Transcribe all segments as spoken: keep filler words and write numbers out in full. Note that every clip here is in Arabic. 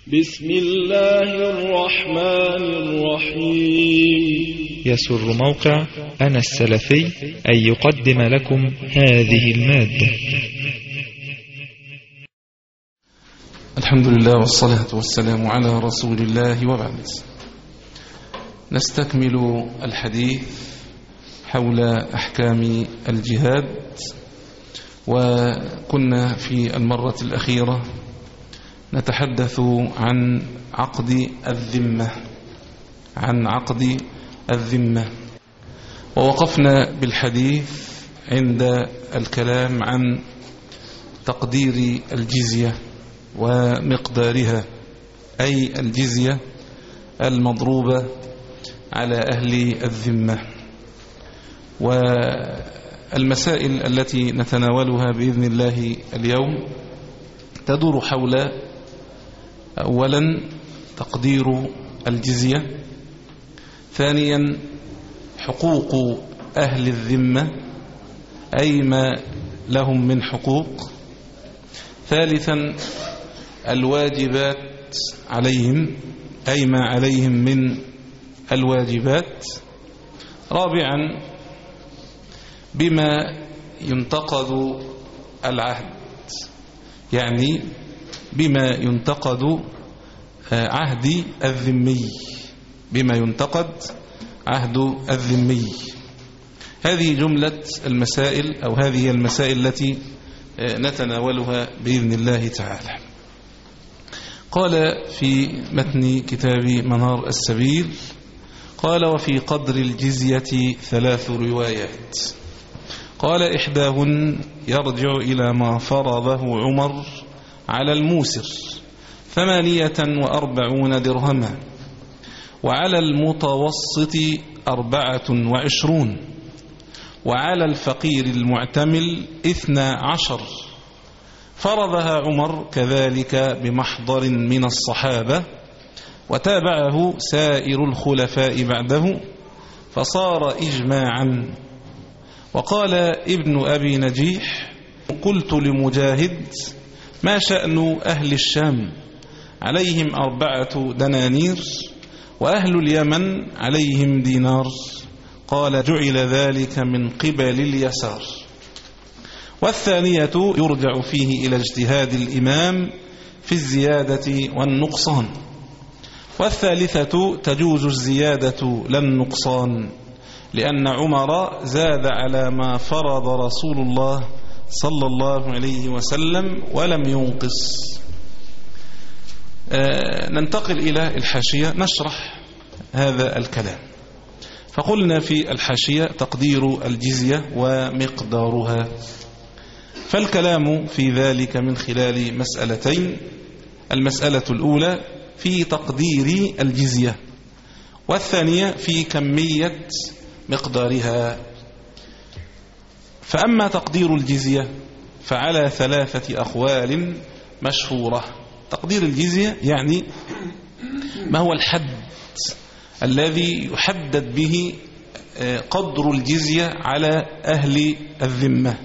بسم الله الرحمن الرحيم. يسر موقع أنا السلفي أن يقدم لكم هذه المادة. الحمد لله والصلاة والسلام على رسول الله وبعد. نستكمل الحديث حول أحكام الجهاد، وكنا في المرة الأخيرة نتحدث عن عقد الذمة عن عقد الذمة ووقفنا بالحديث عند الكلام عن تقدير الجزية ومقدارها، أي الجزية المضروبة على أهل الذمة. والمسائل التي نتناولها بإذن الله اليوم تدور حول أولا تقدير الجزية، ثانيا حقوق أهل الذمة أي ما لهم من حقوق، ثالثا الواجبات عليهم أي ما عليهم من الواجبات، رابعا بما ينتقد العهد، يعني بما ينتقد عهد الذمي بما ينتقد عهد الذمي. هذه جملة المسائل أو هذه المسائل التي نتناولها بإذن الله تعالى. قال في متن كتاب منار السبيل، قال: وفي قدر الجزية ثلاث روايات. قال: إحداهن يرجع إلى ما فرضه عمر على الموسر ثمانية وأربعون درهما، وعلى المتوسط أربعة وعشرون، وعلى الفقير المعتمل اثنا عشر. فرضها عمر كذلك بمحضر من الصحابة، وتابعه سائر الخلفاء بعده، فصار إجماعا. وقال ابن أبي نجيح: قلت لمجاهد: ما شأن أهل الشام؟ عليهم أربعة دنانير، وأهل اليمن عليهم دينار. قال: جعل ذلك من قبل اليسار. والثانية يرجع فيه إلى اجتهاد الإمام في الزيادة والنقصان. والثالثة تجوز الزيادة لا النقصان، لأن عمر زاد على ما فرض رسول الله صلى الله عليه وسلم ولم ينقص. آه ننتقل إلى الحاشية نشرح هذا الكلام. فقلنا في الحاشية تقدير الجزية ومقدارها، فالكلام في ذلك من خلال مسألتين: المسألة الأولى في تقدير الجزية، والثانية في كمية مقدارها. فأما تقدير الجزية فعلى ثلاثة أقوال مشهورة. تقدير الجزية يعني ما هو الحد الذي يحدد به قدر الجزية على أهل الذمة.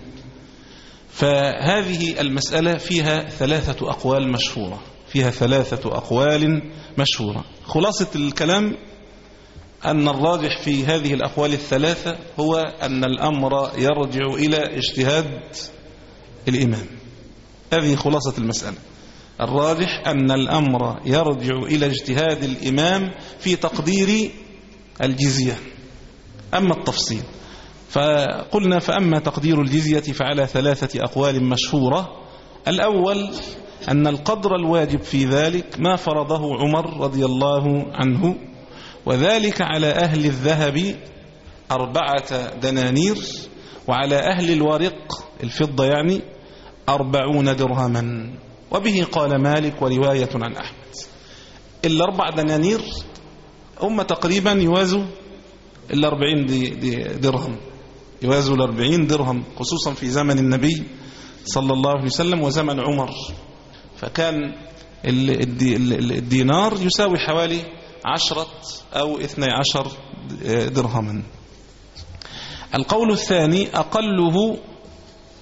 فهذه المسألة فيها ثلاثة أقوال مشهورة فيها ثلاثة أقوال مشهورة. خلاصة الكلام أن الراجح في هذه الأقوال الثلاثة هو أن الأمر يرجع إلى اجتهاد الإمام. هذه خلاصة المسألة. الراجح أن الأمر يرجع إلى اجتهاد الإمام في تقدير الجزية. أما التفصيل فقلنا: فأما تقدير الجزية فعلى ثلاثة أقوال مشهورة. الأول أن القدر الواجب في ذلك ما فرضه عمر رضي الله عنه، وذلك على أهل الذهب أربعة دنانير، وعلى أهل الورق الفضة يعني أربعون درهما. وبه قال مالك ورواية عن أحمد. الأربع دنانير هم تقريبا يوازوا الأربعين دي دي درهم يوازوا الأربعين درهم، خصوصا في زمن النبي صلى الله عليه وسلم وزمن عمر. فكان الدينار يساوي حوالي عشرة أو اثني عشر درهما. القول الثاني أقله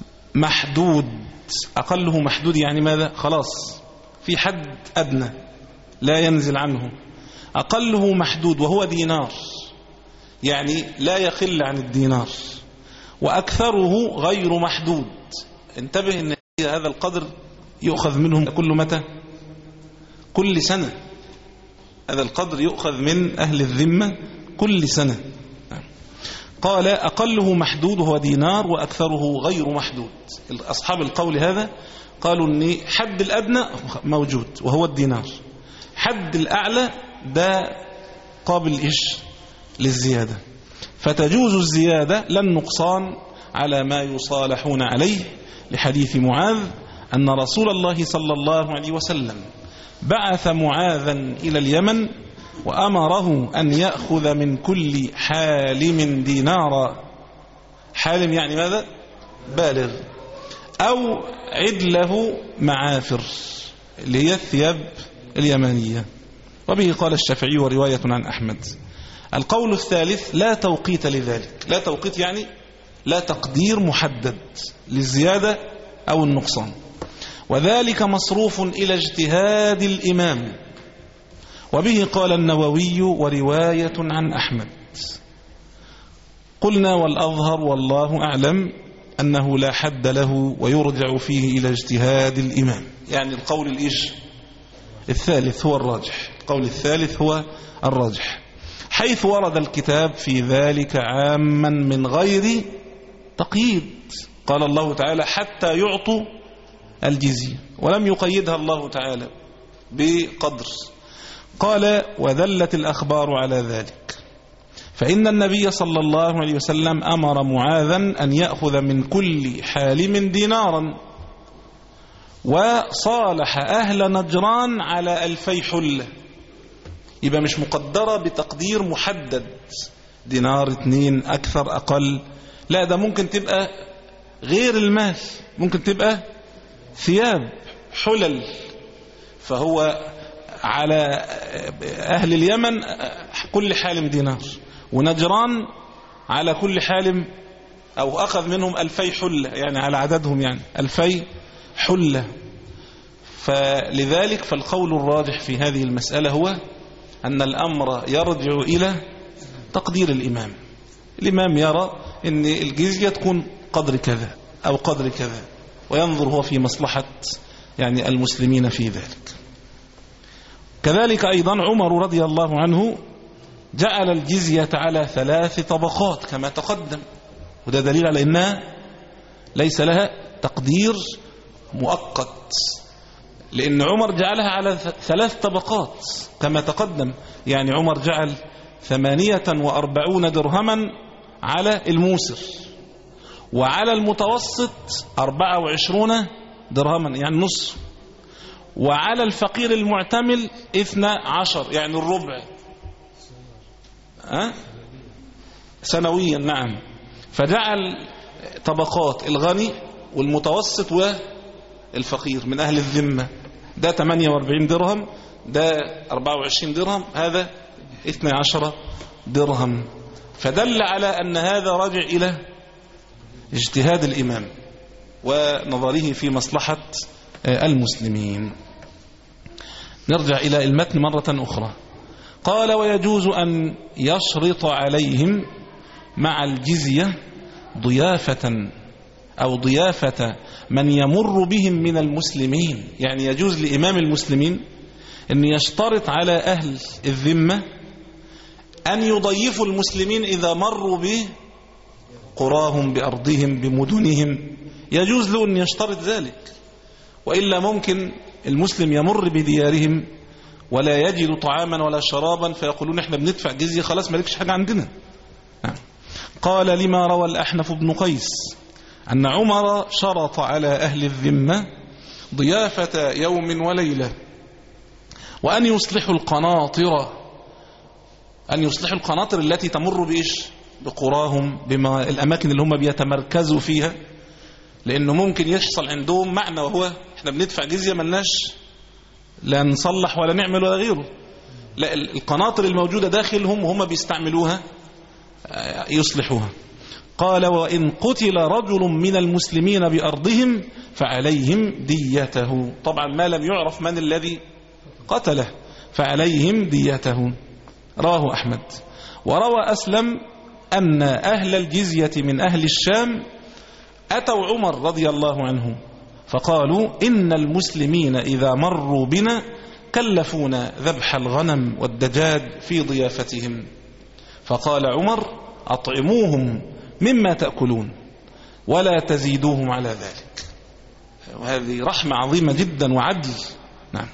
محدود. أقله محدود يعني ماذا؟ خلاص في حد أدنى، لا ينزل عنه. أقله محدود وهو دينار، يعني لا يقل عن الدينار. وأكثره غير محدود. انتبه أن هذا القدر يؤخذ منهم كل متى؟ كل سنة. هذا القدر يؤخذ من أهل الذمة كل سنة. قال أقله محدود وهو دينار وأكثره غير محدود. أصحاب القول هذا قالوا أن حد الأدنى موجود وهو الدينار، حد الأعلى ده قابل إيش للزيادة، فتجوز الزيادة لا النقصان على ما يصالحون عليه، لحديث معاذ أن رسول الله صلى الله عليه وسلم بعث معاذا إلى اليمن وأمره أن يأخذ من كل حالم دينارا. حالم يعني ماذا؟ بالغ. أو عدله معافر اللي هي الثياب اليمانية. وبه قال الشافعي ورواية عن أحمد. القول الثالث لا توقيت لذلك. لا توقيت يعني لا تقدير محدد للزيادة أو النقصان، وذلك مصروف إلى اجتهاد الإمام. وبه قال النووي ورواية عن أحمد. قلنا والأظهر والله أعلم أنه لا حد له ويرجع فيه إلى اجتهاد الإمام. يعني القول الإيش الثالث هو الراجح. القول الثالث هو الراجح، حيث ورد الكتاب في ذلك عاما من غير تقييد. قال الله تعالى حتى يعطوا الجزية، ولم يقيدها الله تعالى بقدر. قال وذلت الأخبار على ذلك، فإن النبي صلى الله عليه وسلم أمر معاذا أن يأخذ من كل حالم دينارا، وصالح أهل نجران على ألفي حلة. يبقى مش مقدرة بتقدير محدد، دينار اتنين أكثر أقل، لا ده ممكن تبقى غير المال، ممكن تبقى ثياب حلل. فهو على أهل اليمن كل حالم دينار، ونجران على كل حالم أو أخذ منهم ألفي حلة، يعني على عددهم يعني ألفي حلة. فلذلك فالقول الراجح في هذه المسألة هو أن الأمر يرجع إلى تقدير الإمام. الإمام يرى أن الجزية تكون قدر كذا أو قدر كذا، وينظر هو في مصلحة يعني المسلمين في ذلك. كذلك أيضا عمر رضي الله عنه جعل الجزية على ثلاث طبقات كما تقدم، وده دليل على أنها ليس لها تقدير مؤقت، لأن عمر جعلها على ثلاث طبقات كما تقدم. يعني عمر جعل ثمانية وأربعون درهما على الموسر، وعلى المتوسط أربعة وعشرون درهما يعني نصف، وعلى الفقير المعتمل اثنى عشر يعني الربع أه؟ سنويا. نعم. فجعل طبقات الغني والمتوسط والفقير من أهل الذمة، ده ثمانية وأربعين درهم، ده أربعة وعشرين درهم، هذا اثنى عشر درهم. فدل على أن هذا راجع إلى اجتهاد الإمام ونظره في مصلحة المسلمين. نرجع إلى المتن مرة أخرى. قال ويجوز أن يشرط عليهم مع الجزية ضيافة أو ضيافة من يمر بهم من المسلمين. يعني يجوز لإمام المسلمين أن يشترط على أهل الذمة أن يضيفوا المسلمين إذا مروا بقراهم بأرضهم بمدنهم، يجوز له أن يشترط ذلك. وإلا ممكن المسلم يمر بديارهم ولا يجد طعاما ولا شرابا فيقولون احنا بندفع جزية، خلاص مالكش حاجة عندنا. قال لما روى الأحنف بن قيس أن عمر شرط على أهل الذمة ضيافة يوم وليلة، وأن يصلحوا القناطر، أن يصلحوا القناطر التي تمر بإيش بقراهم، بما الأماكن اللي هم بيتمركزوا فيها، لأنه ممكن يحصل عندهم معنى وهو احنا بندفع جزية ملناش لا نصلح ولا نعمل ولا غيره، لا القناطر الموجودة داخلهم وهم بيستعملوها يصلحوها. قال وإن قتل رجل من المسلمين بأرضهم فعليهم ديته. طبعا ما لم يعرف من الذي قتله، فعليهم ديته. رواه أحمد. وروى أسلم أن أهل الجزية من أهل الشام أتوا عمر رضي الله عنه فقالوا إن المسلمين إذا مروا بنا كلفونا ذبح الغنم والدجاج في ضيافتهم، فقال عمر أطعموهم مما تأكلون ولا تزيدوهم على ذلك. وهذه رحمة عظيمة جدا وعدل. نعم.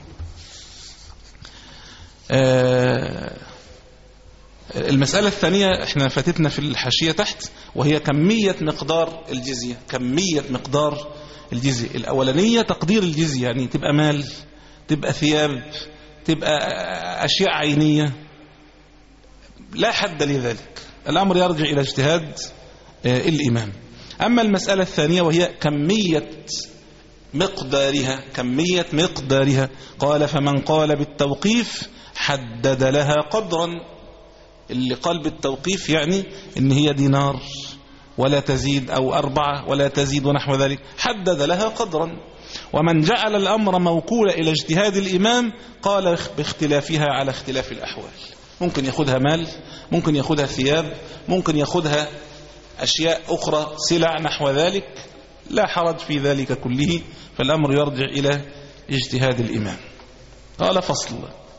آه المسألة الثانية احنا فاتتنا في الحاشية تحت، وهي كمية مقدار الجزية. كمية مقدار الجزية الأولانية تقدير الجزية، يعني تبقى مال، تبقى ثياب، تبقى أشياء عينية، لا حد لذلك. الأمر يرجع إلى اجتهاد الإمام. أما المسألة الثانية وهي كمية مقدارها، كمية مقدارها قال فمن قال بالتوقيف حدد لها قدرا. اللي قال بالتوقيف يعني إن هي دينار ولا تزيد، أو أربعة ولا تزيد ونحو ذلك، حدد لها قدرا. ومن جعل الأمر موكولا إلى اجتهاد الإمام قال باختلافها على اختلاف الأحوال. ممكن يأخذها مال، ممكن يأخذها ثياب، ممكن يأخذها أشياء أخرى سلع نحو ذلك، لا حرج في ذلك كله، فالأمر يرجع إلى اجتهاد الإمام. قال فصل: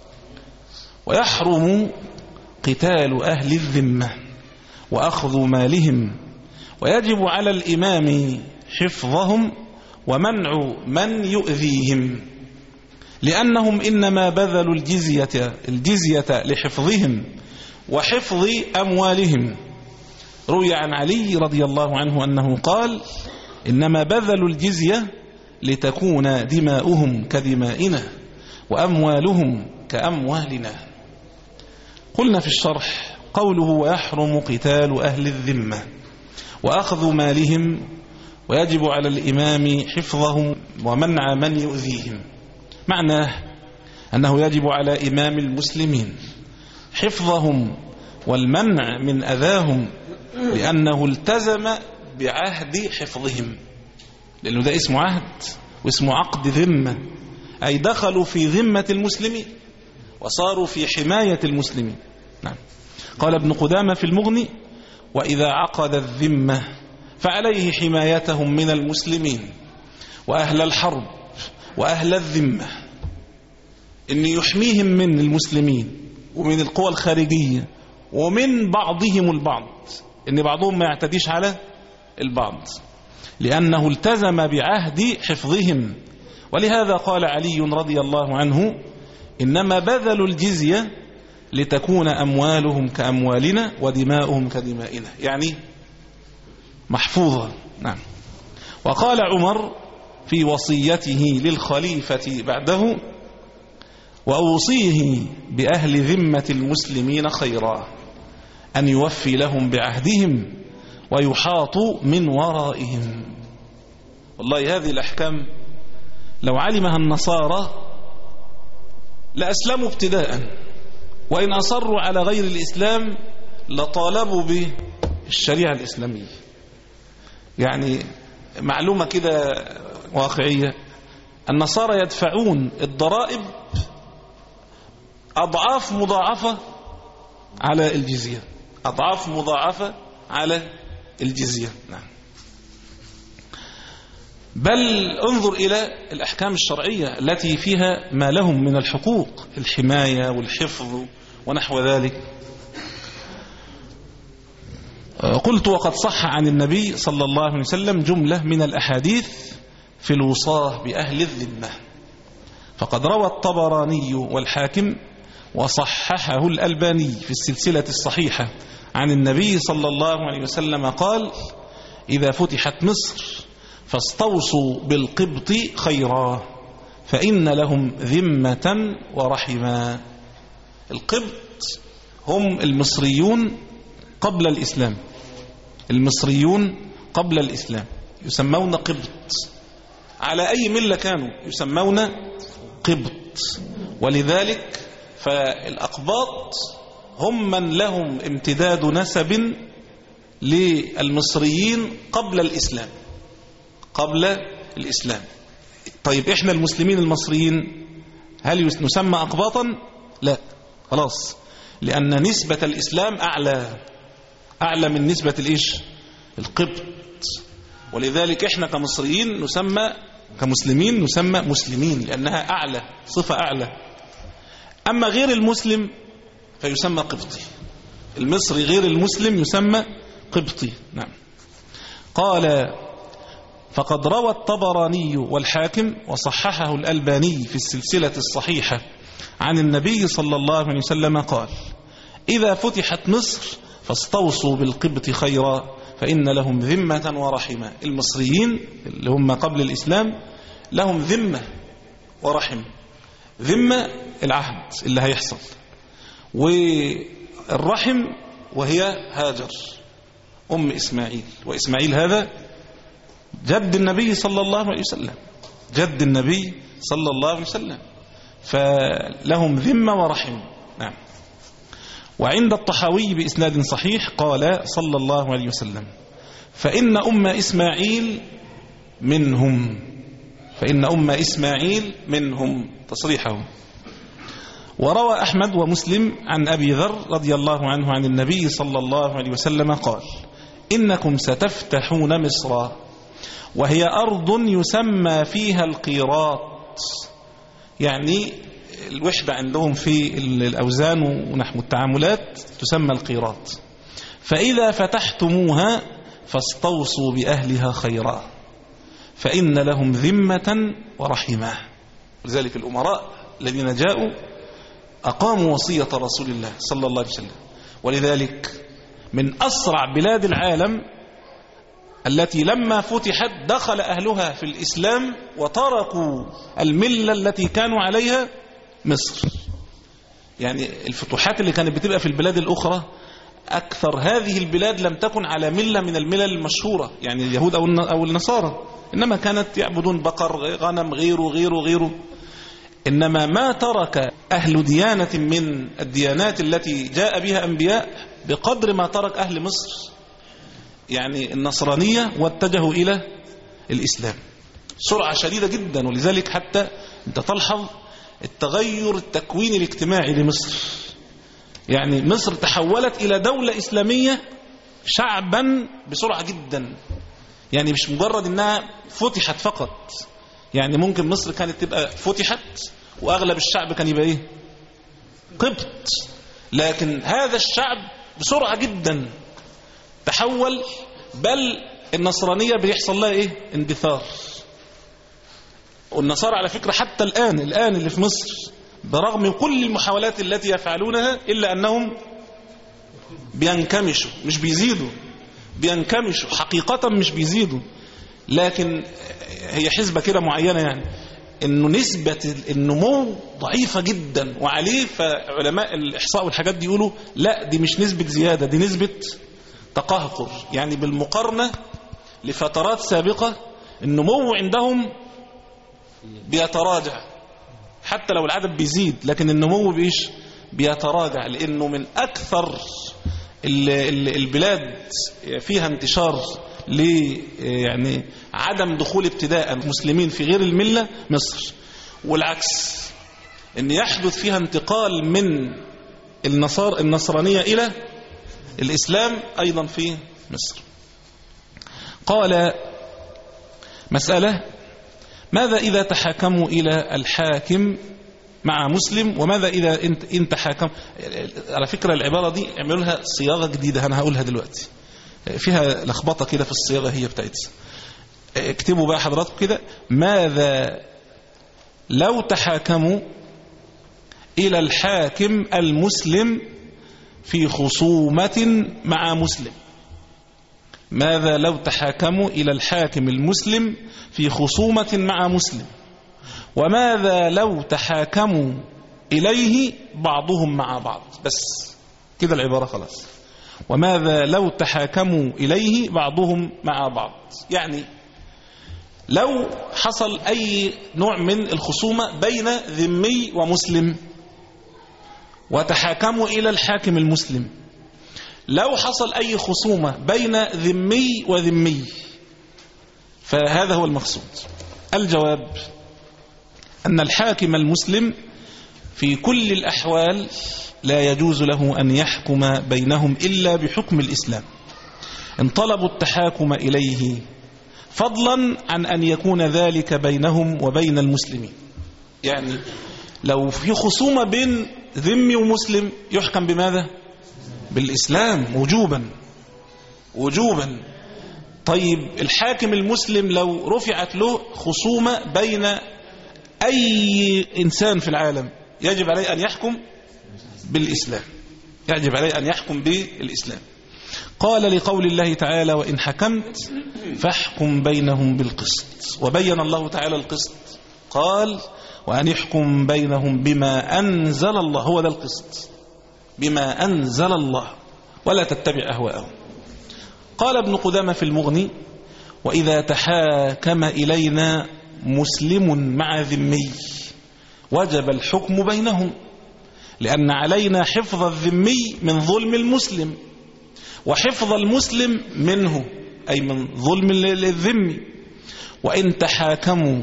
ويحرم قتال أهل الذمة وأخذ مالهم، ويجب على الإمام حفظهم ومنع من يؤذيهم، لأنهم إنما بذلوا الجزية, الجزية لحفظهم وحفظ أموالهم. روي عن علي رضي الله عنه أنه قال: إنما بذلوا الجزية لتكون دماؤهم كدمائنا وأموالهم كأموالنا. قلنا في الشرح: قوله ويحرم قتال أهل الذمة وأخذ مالهم ويجب على الإمام حفظهم ومنع من يؤذيهم، معناه أنه يجب على إمام المسلمين حفظهم والمنع من أذاهم، لأنه التزم بعهد حفظهم، لأنه ده اسمه عهد واسمه عقد ذمة، أي دخلوا في ذمة المسلمين وصاروا في حماية المسلمين. نعم. قال ابن قدامة في المغني: وإذا عقد الذمة فعليه حمايتهم من المسلمين وأهل الحرب وأهل الذمة، إن يحميهم من المسلمين ومن القوى الخارجية ومن بعضهم البعض، إن بعضهم ما يعتديش على البعض، لأنه التزم بعهد حفظهم. ولهذا قال علي رضي الله عنه: إنما بذلوا الجزية لتكون أموالهم كأموالنا ودماؤهم كدمائنا، يعني محفوظة. نعم. وقال عمر في وصيته للخليفة بعده: وأوصيه بأهل ذمة المسلمين خيرا، أن يوفي لهم بعهدهم ويحاطوا من ورائهم. والله هذه الأحكام لو علمها النصارى لأسلموا ابتداء، وإن أصروا على غير الإسلام لطالبوا بالشريعة الإسلامية. يعني معلومة كده واقعية: النصارى يدفعون الضرائب أضعاف مضاعفة على الجزية، أضعاف مضاعفة على الجزية. نعم. بل انظر إلى الأحكام الشرعية التي فيها ما لهم من الحقوق، الحماية والحفظ ونحو ذلك. قلت: وقد صح عن النبي صلى الله عليه وسلم جملة من الأحاديث في الوصاة بأهل الذمة، فقد روى الطبراني والحاكم وصححه الألباني في السلسلة الصحيحة عن النبي صلى الله عليه وسلم قال: إذا فتحت مصر فاستوصوا بالقبط خيرا، فإن لهم ذمة ورحما. القبط هم المصريون قبل الإسلام، المصريون قبل الإسلام يسمون قبط، على أي ملة كانوا يسمون قبط. ولذلك فالأقباط هم من لهم امتداد نسب للمصريين قبل الإسلام، قبل الإسلام. طيب إحنا المسلمين المصريين هل نسمى أقباطا؟ لا خلاص، لأن نسبة الإسلام أعلى أعلى من نسبة الإيش القبط. ولذلك إحنا كمصريين نسمى كمسلمين نسمى مسلمين لأنها أعلى، صفة أعلى. أما غير المسلم فيسمى قبطي. المصري غير المسلم يسمى قبطي. نعم. قال فقد روى الطبراني والحاكم وصححه الألباني في السلسلة الصحيحة عن النبي صلى الله عليه وسلم قال: إذا فتحت مصر فاستوصوا بالقبط خيرا فإن لهم ذمة ورحمة. المصريين اللي هم قبل الإسلام لهم ذمة ورحم. ذمة العهد اللي هيحصل، والرحم وهي هاجر أم إسماعيل، وإسماعيل هذا جد النبي صلى الله عليه وسلم، جد النبي صلى الله عليه وسلم، فلهم ذمة ورحم. نعم. وعند الطحاوي بإسناد صحيح قال صلى الله عليه وسلم: فإن أم إسماعيل منهم، فإن أم إسماعيل منهم، تصريحه. وروى أحمد ومسلم عن أبي ذر رضي الله عنه عن النبي صلى الله عليه وسلم قال: إنكم ستفتحون مصر وهي أرض يسمى فيها القيراط، يعني الوحدة عندهم في الأوزان ونحو التعاملات تسمى القيراط، فإذا فتحتموها فاستوصوا بأهلها خيرا فإن لهم ذمة ورحمة. لذلك الأمراء الذين جاءوا أقاموا وصية رسول الله صلى الله عليه وسلم. ولذلك من أسرع بلاد العالم التي لما فتحت دخل أهلها في الإسلام وتركوا الملة التي كانوا عليها مصر. يعني الفتوحات اللي كانت بتبقى في البلاد الأخرى أكثر هذه البلاد لم تكن على ملة من الملل المشهورة، يعني اليهود أو النصارى، إنما كانت يعبدون بقر، غنم، غيره غيره غيره. إنما ما ترك أهل ديانة من الديانات التي جاء بها أنبياء بقدر ما ترك أهل مصر، يعني النصرانية، واتجهوا إلى الإسلام سرعة شديدة جدا. ولذلك حتى أنت تلحظ التغير التكويني الاجتماعي لمصر، يعني مصر تحولت إلى دولة إسلامية شعبا بسرعة جدا، يعني مش مجرد أنها فتحت فقط. يعني ممكن مصر كانت تبقى فتحت وأغلب الشعب كان يبقى إيه؟ قبط، لكن هذا الشعب بسرعة جدا تحول، بل النصرانية بيحصل لها إيه؟ اندثار. والنصارى على فكرة حتى الآن الآن اللي في مصر برغم كل المحاولات التي يفعلونها إلا أنهم بينكمشوا، مش بيزيدوا، بينكمشوا حقيقة، مش بيزيدوا. لكن هي حسبة كده معينة، يعني إنه نسبة النمو ضعيفة جدا وعليه، فعلماء الإحصاء والحاجات دي يقولوا لا دي مش نسبة زيادة، دي نسبة تقهقر. يعني بالمقارنة لفترات سابقة النمو عندهم بيتراجع، حتى لو العدد بيزيد لكن النمو بيش بيتراجع، لأنه من أكثر البلاد فيها انتشار ل يعني عدم دخول ابتداء المسلمين في غير الملة مصر، والعكس ان يحدث فيها انتقال من النصار النصرانية إلى الإسلام أيضا في مصر. قال: مسألة: ماذا إذا تحاكموا إلى الحاكم مع مسلم، وماذا إذا إن تحاكم؟ على فكرة العبارة دي اعملوا لها صياغة جديدة، أنا هقولها دلوقتي، فيها لخبطة كده في الصياغة هي بتاعتها. اكتبوا بقى حضراتكم كده: ماذا لو تحاكموا إلى الحاكم المسلم في خصومة مع مسلم. ماذا لو تحاكموا إلى الحاكم المسلم في خصومة مع مسلم، وماذا لو تحاكموا إليه بعضهم مع بعض. بس كده العبارة خلاص. وماذا لو تحاكموا إليه بعضهم مع بعض، يعني لو حصل أي نوع من الخصومة بين ذمي ومسلم وتحاكموا إلى الحاكم المسلم، لو حصل أي خصومة بين ذمي وذمي، فهذا هو المقصود. الجواب: أن الحاكم المسلم في كل الأحوال لا يجوز له أن يحكم بينهم إلا بحكم الإسلام إن طلبوا التحاكم إليه، فضلا عن أن يكون ذلك بينهم وبين المسلمين. يعني لو في خصومة بين ذمي ومسلم يحكم بماذا؟ بالإسلام وجوبا وجوبا. طيب الحاكم المسلم لو رفعت له خصومة بين أي إنسان في العالم يجب عليه أن يحكم بالإسلام، يجب عليه أن يحكم بالإسلام. قال لقول الله تعالى وإن حكمت فاحكم بينهم بالقسط. وبين الله تعالى القسط، قال وأن يحكم بينهم بما أنزل الله، هو ده القسط، بما أنزل الله ولا تتبع أهواءهم. قال ابن قدامة في المغني وإذا تحاكم إلينا مسلم مع ذمي وجب الحكم بينهم، لأن علينا حفظ الذمي من ظلم المسلم وحفظ المسلم منه، أي من ظلم الذمي. وإن تحاكموا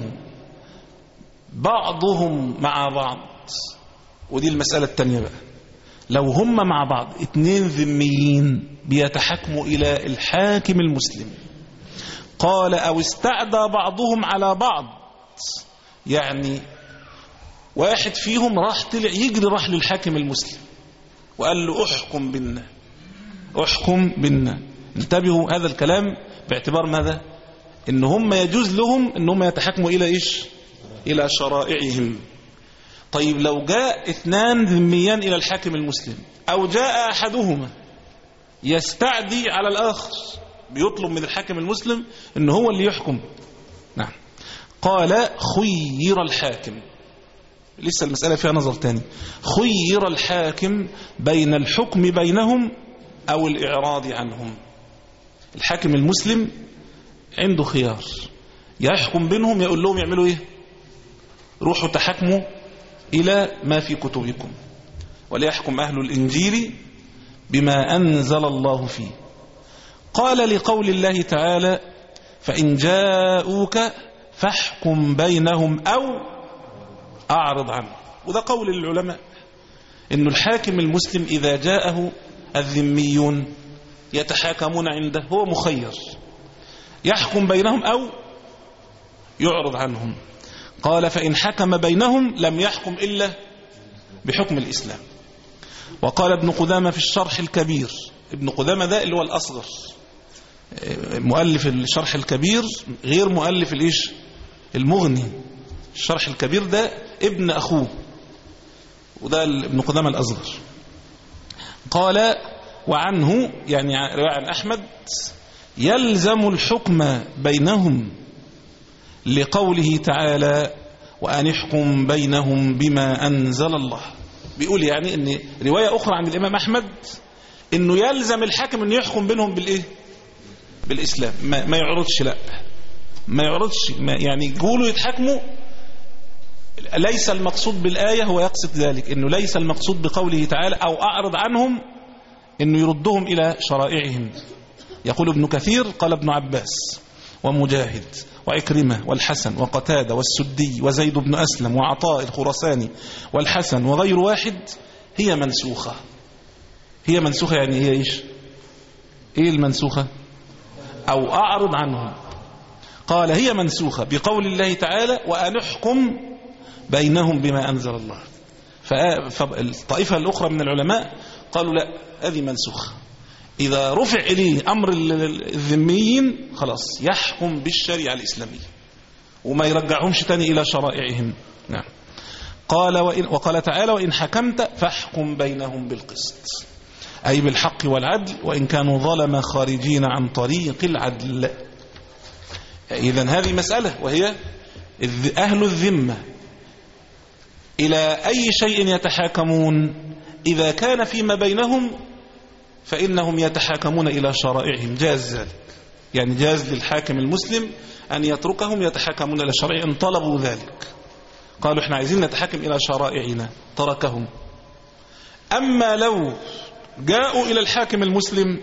بعضهم مع بعض، ودي المسألة التانية بقى، لو هم مع بعض اتنين ذميين بيتحاكموا إلى الحاكم المسلم، قال أو استعدى بعضهم على بعض، يعني واحد فيهم راح طلع يجري راح للحاكم المسلم وقال له احكم بنا احكم بنا. انتبهوا هذا الكلام باعتبار ماذا؟ ان هم يجوز لهم ان هم يتحاكموا الى ايش؟ الى شرائعهم. طيب لو جاء اثنان ذميان الى الحاكم المسلم او جاء احدهما يستعدي على الاخر، بيطلب من الحاكم المسلم ان هو اللي يحكم، نعم، قال خير الحاكم، لسه المسألة فيها نظر تاني، خير الحاكم بين الحكم بينهم أو الإعراض عنهم. الحاكم المسلم عنده خيار، يحكم بينهم، يقول لهم يعملوا إيه؟ روحوا تحكموا إلى ما في كتبكم، وليحكم أهل الإنجيل بما أنزل الله فيه. قال لقول الله تعالى فإن جاءوك فاحكم بينهم أو أعرض عنه. وده قول العلماء إنه الحاكم المسلم إذا جاءه الذميون يتحاكمون عنده هو مخير، يحكم بينهم أو يعرض عنهم. قال فإن حكم بينهم لم يحكم إلا بحكم الإسلام. وقال ابن قدامة في الشرح الكبير، ابن قدامة ده اللي هو الأصغر، مؤلف الشرح الكبير غير مؤلف الإيش؟ المغني. الشرح الكبير ده ابن أخوه، وده ابن قدامة الأصغر. قال وعنه، يعني رواية عن أحمد، يلزم الحكم بينهم لقوله تعالى وأن يحكم بينهم بما أنزل الله. بيقول يعني ان رواية أخرى عن الإمام أحمد انه يلزم الحاكم انه يحكم بينهم بالايه؟ بالإسلام، ما, ما يعرضش، لا ما يعرضش، ما يعني يقولوا يتحكموا. ليس المقصود بالآية، هو يقصد ذلك انه ليس المقصود بقوله تعالى او اعرض عنهم انه يردهم الى شرائعهم. يقول ابن كثير قال ابن عباس ومجاهد وعكرمة والحسن وقتادة والسدي وزيد بن أسلم وعطاء الخرساني والحسن وغير واحد هي منسوخة. هي منسوخة يعني هي ايش؟ ايه المنسوخة؟ او اعرض عنهم. قال هي منسوخة بقول الله تعالى وأن احكم بينهم بما أنزل الله. فالطائفة الأخرى من العلماء قالوا لا، هذه منسوخة، إذا رفع إليه أمر الذميين خلاص يحكم بالشريعة الإسلامية وما يرجعهمش تاني إلى شرائعهم. نعم. قال وإن وقال تعالى وإن حكمت فاحكم بينهم بالقسط، أي بالحق والعدل، وإن كانوا ظلم خارجين عن طريق العدل. إذن هذه مسألة، وهي أهل الذمة إلى أي شيء يتحاكمون؟ إذا كان فيما بينهم فإنهم يتحاكمون إلى شرائعهم، جاز ذلك، يعني جاز للحاكم المسلم أن يتركهم يتحاكمون إلى شرائع إن طلبوا ذلك، قالوا إحنا عايزين نتحاكم إلى شرائعنا، تركهم. أما لو جاءوا إلى الحاكم المسلم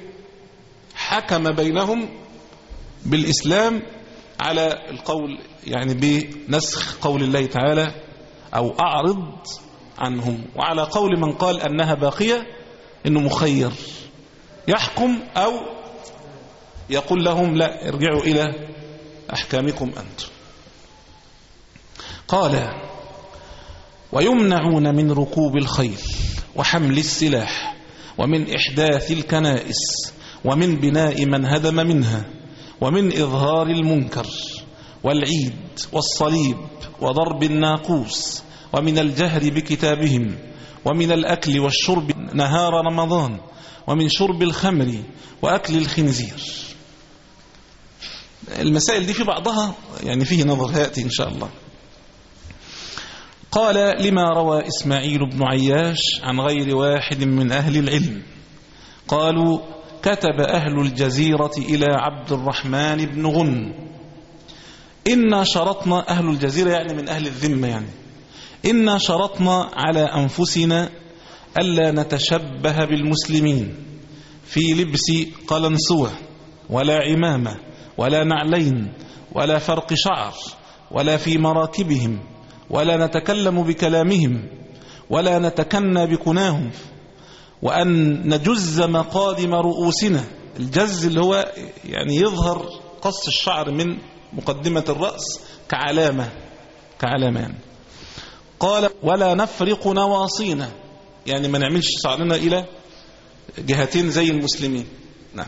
حكم بينهم بالإسلام على القول، يعني بنسخ قول الله تعالى أو أعرض عنهم. وعلى قول من قال أنها باقية إنه مخير، يحكم أو يقول لهم لا ارجعوا إلى أحكامكم أنتم. قال ويمنعون من ركوب الخيل وحمل السلاح ومن إحداث الكنائس ومن بناء من هدم منها ومن إظهار المنكر والعيد والصليب وضرب الناقوس ومن الجهر بكتابهم ومن الأكل والشرب نهار رمضان ومن شرب الخمر وأكل الخنزير. المسائل دي في بعضها يعني فيه نظر يأتي إن شاء الله. قال لما روى إسماعيل بن عياش عن غير واحد من أهل العلم قالوا كتب أهل الجزيرة إلى عبد الرحمن بن غن إنا شرطنا، أهل الجزيرة يعني من أهل الذمة، يعني إنا شرطنا على أنفسنا ألا نتشبه بالمسلمين في لبس قلنسوة ولا عمامة ولا نعلين ولا فرق شعر ولا في مراكبهم ولا نتكلم بكلامهم ولا نتكنى بكناهم، وأن نجز مقادم رؤوسنا. الجز اللي هو يعني يظهر قص الشعر من مقدمة الرأس كعلامة كعلامة يعني. قال ولا نفرق نواصينا، يعني ما نعملش شعرنا إلى جهتين زي المسلمين. نعم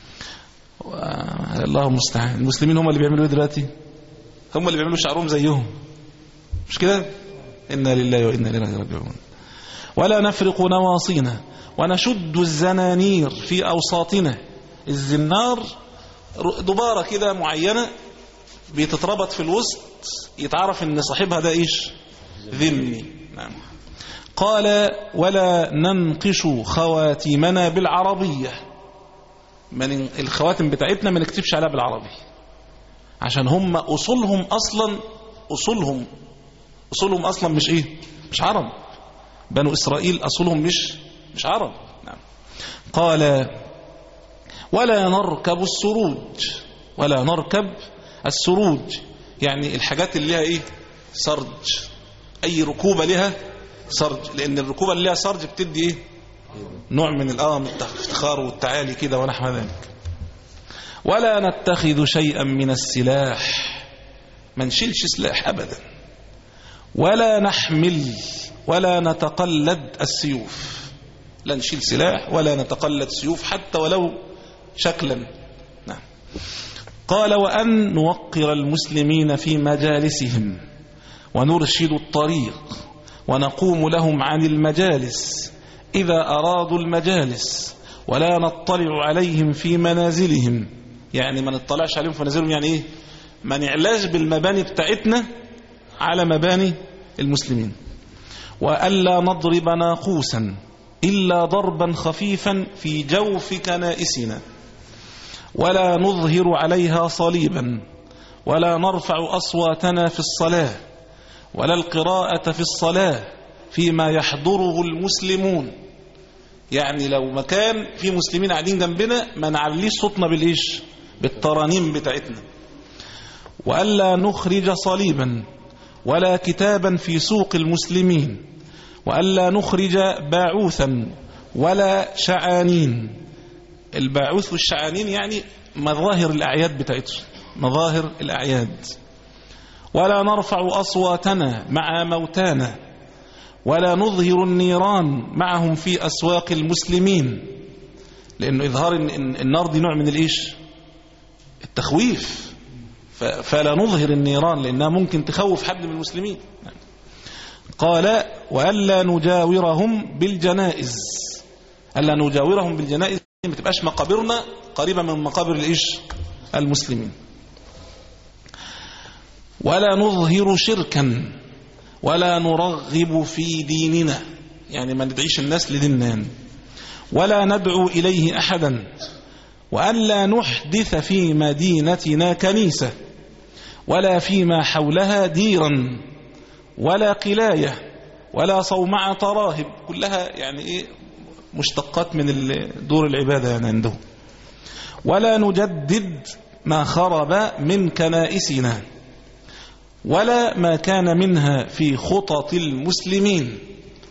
الله المستعان. المسلمين هم اللي بيعملوا ايه دلوقتي؟ هم اللي بيعملوا شعرهم زيهم، مش كده؟ إنا لله وإنا إليه راجعون. ولا نفرق نواصينا ونشد الزنانير في أوساطنا. الزنار دبارة كده معينة بتتربط في الوسط يتعرف ان صاحبها ده ايش؟ ذمي. نعم. قال ولا ننقش خواتيمنا بالعربية، من الخواتم بتاعتنا ما نكتبش عليها بالعربي، عشان هم أصولهم أصلا أصولهم أصولهم أصلا مش إيه؟ مش عرب. بنو إسرائيل أصولهم مش مش عرب. نعم. قال ولا نركب السروج، ولا نركب السروج يعني الحاجات اللي لها إيه؟ سرج. أي ركوبة لها سرج، لأن الركوبة اللي لها سرج بتدي إيه؟ نوع من الآم التفخار والتعالي كده ونحو ذلك. ولا نتخذ شيئا من السلاح، ما نشيلش سلاح أبدا. ولا نحمل ولا نتقلد السيوف، لا نشيل سلاح ولا نتقلد سيوف حتى ولو شكلا. نعم. قال وأن نوقر المسلمين في مجالسهم ونرشد الطريق ونقوم لهم عن المجالس إذا أرادوا المجالس ولا نطلع عليهم في منازلهم، يعني ما نطلعش عليهم في منازلهم يعني إيه؟ ما نعلاش بالمباني بتاعتنا على مباني المسلمين. وألا نضرب ناقوسا إلا ضربا خفيفا في جوف كنائسنا، ولا نظهر عليها صليبا، ولا نرفع أصواتنا في الصلاة ولا القراءة في الصلاة فيما يحضره المسلمون. يعني لو مكان في مسلمين قاعدين جنبنا ما نعليش صوتنا بالإيش؟ بالترانيم بتاعتنا. وألا نخرج صليبا ولا كتابا في سوق المسلمين، وألا نخرج باعوثا ولا شعانين. الباعوث والشعانين يعني مظاهر الأعياد بتاعتهم، مظاهر الأعياد. ولا نرفع أصواتنا مع موتانا، ولا نظهر النيران معهم في أسواق المسلمين، لأنه إظهار النار دي نوع من الإيش؟ التخويف، فلا نظهر النيران لأنها ممكن تخوف حد من المسلمين. قال وألا نجاورهم بالجنائز، ألا نجاورهم بالجنائز ما تبقاش مقابرنا قريبة من مقابر الإيش؟ المسلمين. ولا نظهر شركا ولا نرغب في ديننا، يعني ما ندعيش الناس لديننا، ولا ندعو إليه أحدا. وألا نحدث في مدينتنا كنيسة ولا فيما حولها ديرا ولا قلاية ولا صومعة راهب، كلها يعني إيه؟ مشتقات من دور العبادة يعني عنده. ولا نجدد ما خرب من كنائسنا ولا ما كان منها في خطط المسلمين،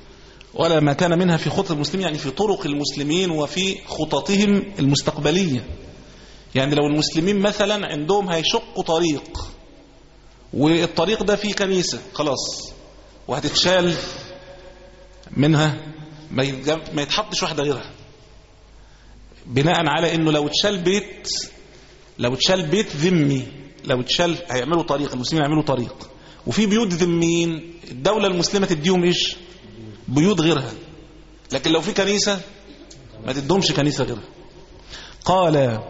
ولا ما كان منها في خطط المسلمين، يعني في طرق المسلمين وفي خططهم المستقبلية. يعني لو المسلمين مثلا عندهم هيشقوا طريق والطريق ده فيه كنيسة خلاص وهتتشال منها ما يتحطش واحدة غيرها، بناء على انه لو اتشال بيت لو اتشال بيت ذمي لو اتشال هيعملوا طريق، المسلمين هيعملوا طريق وفي بيوت ذميين، الدولة المسلمة تديهم ايش؟ بيوت غيرها. لكن لو في كنيسة ما تدهمش كنيسة غيرها. قال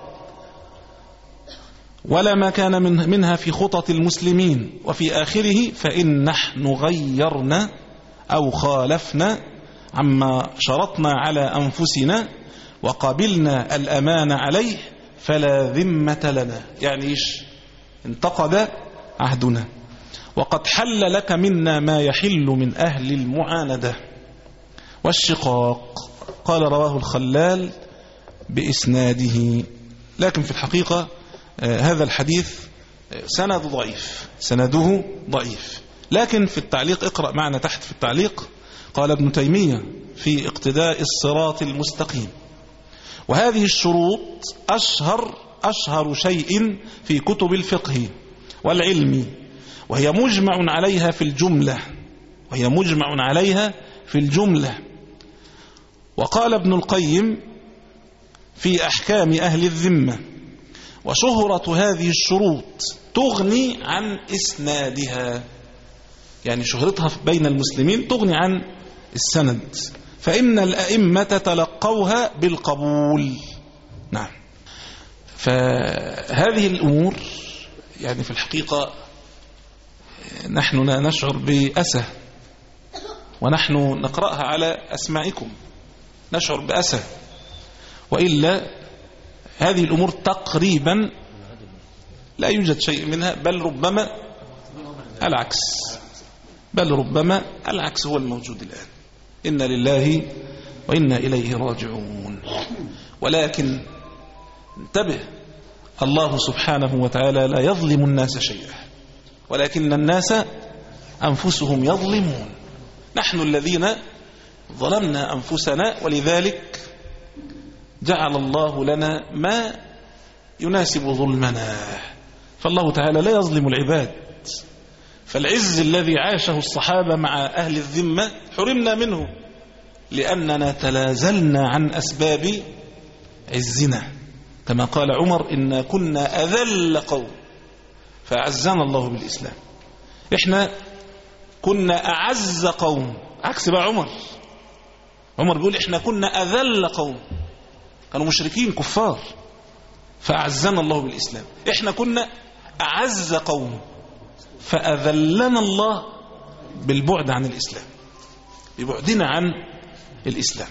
ولا ما كان من منها في خطط المسلمين. وفي آخره فإن نحن غيرنا أو خالفنا عما شرطنا على أنفسنا وقبلنا الأمان عليه فلا ذمة لنا، يعني إيش؟ انتقد عهدنا وقد حل لك منا ما يحل من أهل المعاندة والشقاق. قال رواه الخلال بإسناده، لكن في الحقيقة آه هذا الحديث آه سند ضعيف سنده ضعيف. لكن في التعليق اقرأ معنا تحت في التعليق قال ابن تيمية في اقتداء الصراط المستقيم وهذه الشروط أشهر أشهر شيء في كتب الفقه والعلم وهي مجمع عليها في الجملة وهي مجمع عليها في الجملة. وقال ابن القيم في أحكام أهل الذمة وشهرة هذه الشروط تغني عن إسنادها، يعني شهرتها بين المسلمين تغني عن السند، فإن الأئمة تلقوها بالقبول. نعم. فهذه الأمور يعني في الحقيقة نحن لا نشعر بأسى ونحن نقرأها على أسماعكم نشعر بأسى، وإلا هذه الأمور تقريبا لا يوجد شيء منها، بل ربما العكس بل ربما العكس هو الموجود الآن. إنا لله وإنا إليه راجعون. ولكن انتبه، الله سبحانه وتعالى لا يظلم الناس شيئا ولكن الناس أنفسهم يظلمون. نحن الذين ظلمنا أنفسنا، ولذلك جعل الله لنا ما يناسب ظلمنا. فالله تعالى لا يظلم العباد. فالعز الذي عاشه الصحابة مع أهل الذمة حرمنا منه لأننا تلازلنا عن أسباب عزنا، كما قال عمر إنا كنا أذل قوم فأعزنا الله بالإسلام. إحنا كنا أعز قوم، عكس بقى عمر عمر بيقول إحنا كنا أذل قوم، كانوا مشركين كفار فأعزنا الله بالإسلام. إحنا كنا أعز قوم فأذلنا الله بالبعد عن الإسلام، ببعدنا عن الإسلام.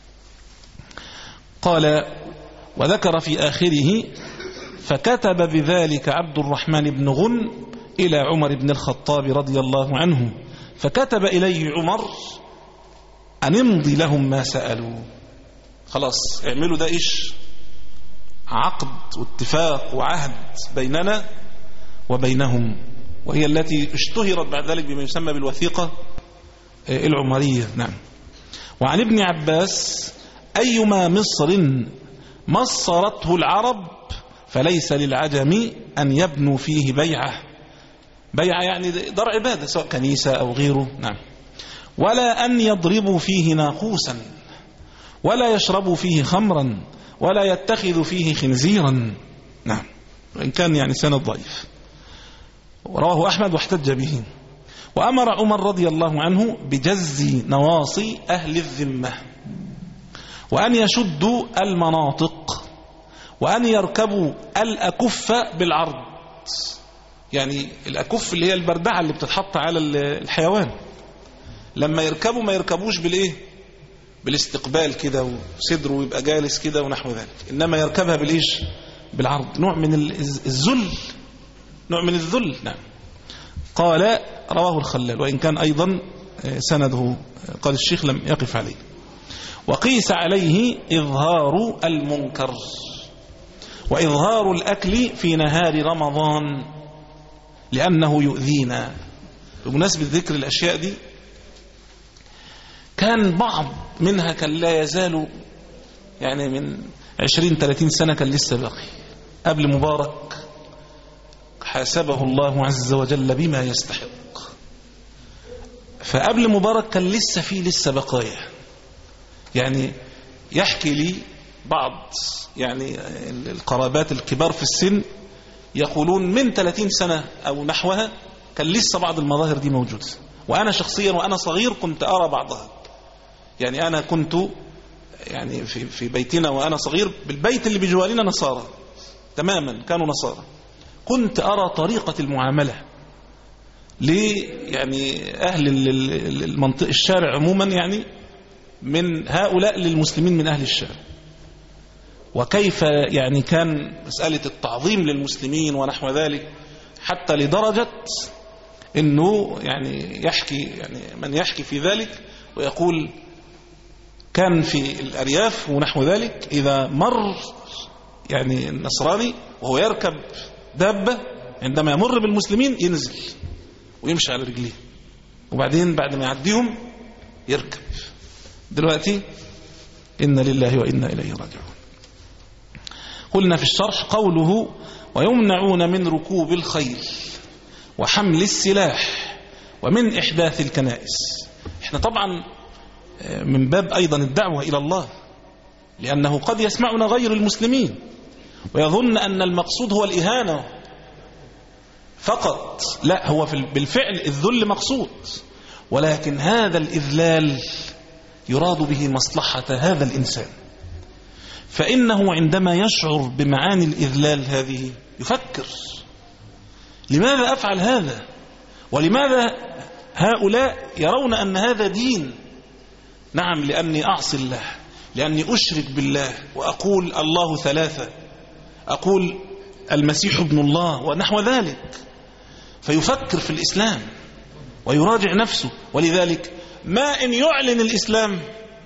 قال وذكر في آخره فكتب بذلك عبد الرحمن بن غن إلى عمر بن الخطاب رضي الله عنه، فكتب إليه عمر أن امضي لهم ما سألوا، خلاص اعملوا ده إيش؟ عقد واتفاق وعهد بيننا وبينهم، وهي التي اشتهرت بعد ذلك بما يسمى بالوثيقة العمرية. نعم. وعن ابن عباس أيما مصر مصرته العرب فليس للعجم أن يبنوا فيه بيعة، بيعة يعني دار عبادة سواء كنيسة أو غيره. نعم. ولا أن يضربوا فيه ناقوسا ولا يشربوا فيه خمرا ولا يتخذوا فيه خنزيرا. نعم. وإن كان يعني سند ضعيف، ورواه أحمد واحتج به. وأمر عمر رضي الله عنه بجز نواصي أهل الذمة وأن يشدوا المناطق وأن يركبوا الأكف بالعرض، يعني الأكف اللي هي البردعة اللي بتتحط على الحيوان، لما يركبوا ما يركبوش بالإيه؟ بالاستقبال كده وصدره يبقى جالس كده ونحو ذلك، إنما يركبها بالإيش؟ بالعرض، نوع من الذل نوع من الذل. نعم. قال رواه الخلال وإن كان أيضا سنده قال الشيخ لم يقف عليه. وقيس عليه إظهار المنكر وإظهار الأكل في نهار رمضان لأنه يؤذينا. بمناسبة ذكر الأشياء دي، كان بعض منها كان لا يزال يعني من عشرين ثلاثين سنة كان لسه باقي. قبل مبارك حاسبه الله عز وجل بما يستحق، فقبل مبارك كان لسه فيه لسه بقايا. يعني يحكي لي بعض يعني القرابات الكبار في السن يقولون من ثلاثين سنة أو نحوها كان لسه بعض المظاهر دي موجودة، وأنا شخصيا وأنا صغير كنت أرى بعضها. يعني أنا كنت يعني في في بيتنا وأنا صغير، بالبيت اللي بجوارنا نصارى تماما، كانوا نصارى. كنت أرى طريقة المعاملة ل يعني أهل المنطقة الشارع عموما، يعني من هؤلاء للمسلمين من أهل الشارع، وكيف يعني كان مسألة التعظيم للمسلمين ونحو ذلك، حتى لدرجة أنه يعني يحكي يعني من يحكي في ذلك ويقول كان في الأرياف ونحو ذلك إذا مر يعني النصراني وهو يركب دابة، عندما يمر بالمسلمين ينزل ويمشي على رجليه، وبعدين بعد ما يعديهم يركب. دلوقتي إن لله وإنا إليه راجعون. قلنا في الشرح قوله ويمنعون من ركوب الخيل وحمل السلاح ومن إحداث الكنائس. احنا طبعا من باب أيضا الدعوة إلى الله، لأنه قد يسمعنا غير المسلمين ويظن أن المقصود هو الإهانة فقط. لا، هو بالفعل الذل مقصود، ولكن هذا الإذلال يراد به مصلحة هذا الإنسان، فإنه عندما يشعر بمعاني الإذلال هذه يفكر لماذا أفعل هذا، ولماذا هؤلاء يرون أن هذا دين. نعم، لأني أعصي الله، لأني أشرك بالله وأقول الله ثلاثة، أقول المسيح ابن الله ونحو ذلك، فيفكر في الإسلام ويراجع نفسه. ولذلك ما إن يعلن الإسلام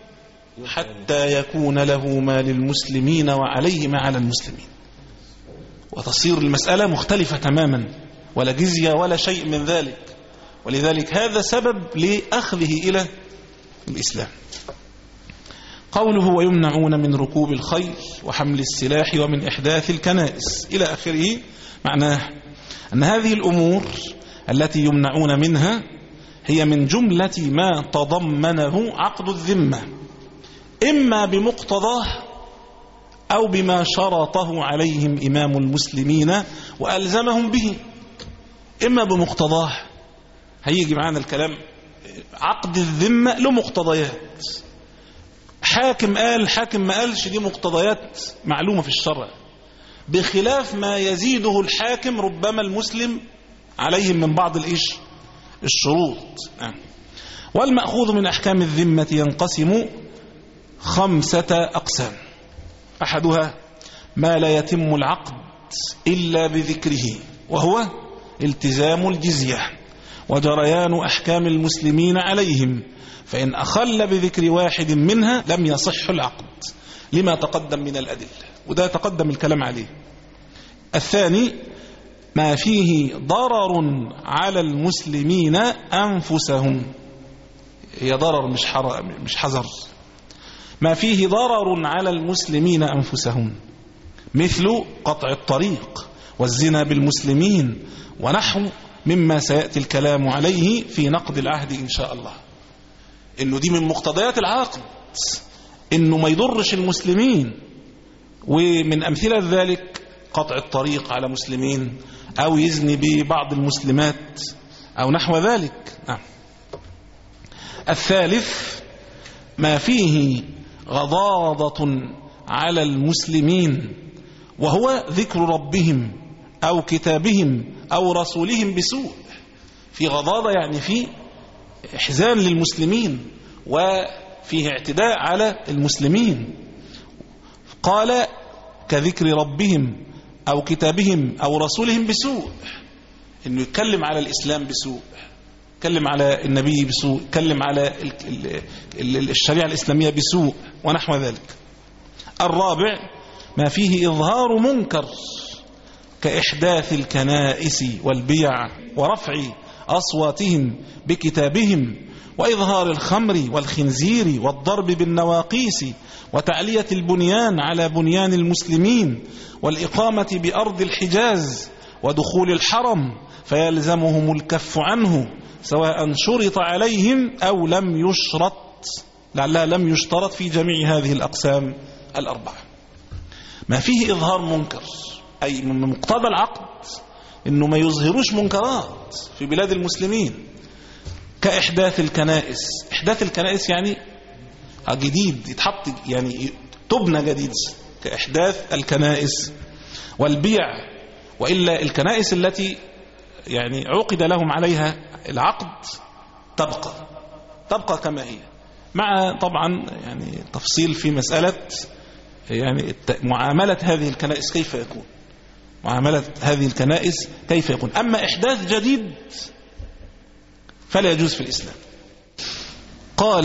حتى يكون له ما للمسلمين وعليه ما على المسلمين، وتصير المسألة مختلفة تماما، ولا جزية ولا شيء من ذلك. ولذلك هذا سبب لأخذه إلى الإسلام. قوله ويمنعون من ركوب الخيل وحمل السلاح ومن إحداث الكنائس إلى آخره، معناه أن هذه الأمور التي يمنعون منها هي من جملة ما تضمنه عقد الذمة، إما بمقتضاه أو بما شرطه عليهم إمام المسلمين وألزمهم به. إما بمقتضاه، هيجي معانا الكلام، عقد الذمة له مقتضيات، حاكم قال حاكم ما قالش، دي مقتضيات معلومة في الشرع، بخلاف ما يزيده الحاكم ربما المسلم عليهم من بعض الإيش الشروط. والمأخوذ من أحكام الذمة ينقسم خمسة أقسام. أحدها ما لا يتم العقد إلا بذكره، وهو التزام الجزية وجريان أحكام المسلمين عليهم، فإن أخل بذكر واحد منها لم يصح العقد لما تقدم من الأدلة، وده تقدم الكلام عليه. الثاني ما فيه ضرر على المسلمين أنفسهم، هي ضرر مش مش حذر، ما فيه ضرر على المسلمين أنفسهم، مثل قطع الطريق والزنا بالمسلمين ونحو مما سيأتي الكلام عليه في نقد العهد إن شاء الله. إنه دي من مقتضيات العقد، إنه ما يضرش المسلمين. ومن أمثلة ذلك قطع الطريق على مسلمين، أو يزني ببعض المسلمات أو نحو ذلك. نعم. الثالث ما فيه غضاضة على المسلمين، وهو ذكر ربهم أو كتابهم أو رسولهم بسوء. في غضاضة يعني في إحزان للمسلمين وفيه اعتداء على المسلمين. قال كذكر ربهم أو كتابهم أو رسولهم بسوء، إنه يتكلم على الإسلام بسوء، يتكلم على النبي بسوء، يتكلم على الشريعة الإسلامية بسوء ونحو ذلك. الرابع ما فيه إظهار منكر كإحداث الكنائس والبيع ورفع أصواتهم بكتابهم، وإظهار الخمر والخنزير والضرب بالنواقيس وتعلية البنيان على بنيان المسلمين والإقامة بأرض الحجاز ودخول الحرم، فيلزمهم الكف عنه سواء شرط عليهم أو لم يشرط، لعلها لم يشترط في جميع هذه الأقسام الأربعة. ما فيه إظهار منكر، أي من مقتضى العقد إنه ما يظهروش منكرات في بلاد المسلمين، كإحداث الكنائس. إحداث الكنائس يعني جديد، يتحط يعني تبنى جديد، كإحداث الكنائس والبيع. وإلا الكنائس التي يعني عقد لهم عليها العقد تبقى تبقى كما هي، مع طبعا يعني تفصيل في مسألة يعني معاملة هذه الكنائس كيف يكون، معاملة هذه الكنائس كيف يكون. أما إحداث جديد فلا يجوز في الإسلام. قال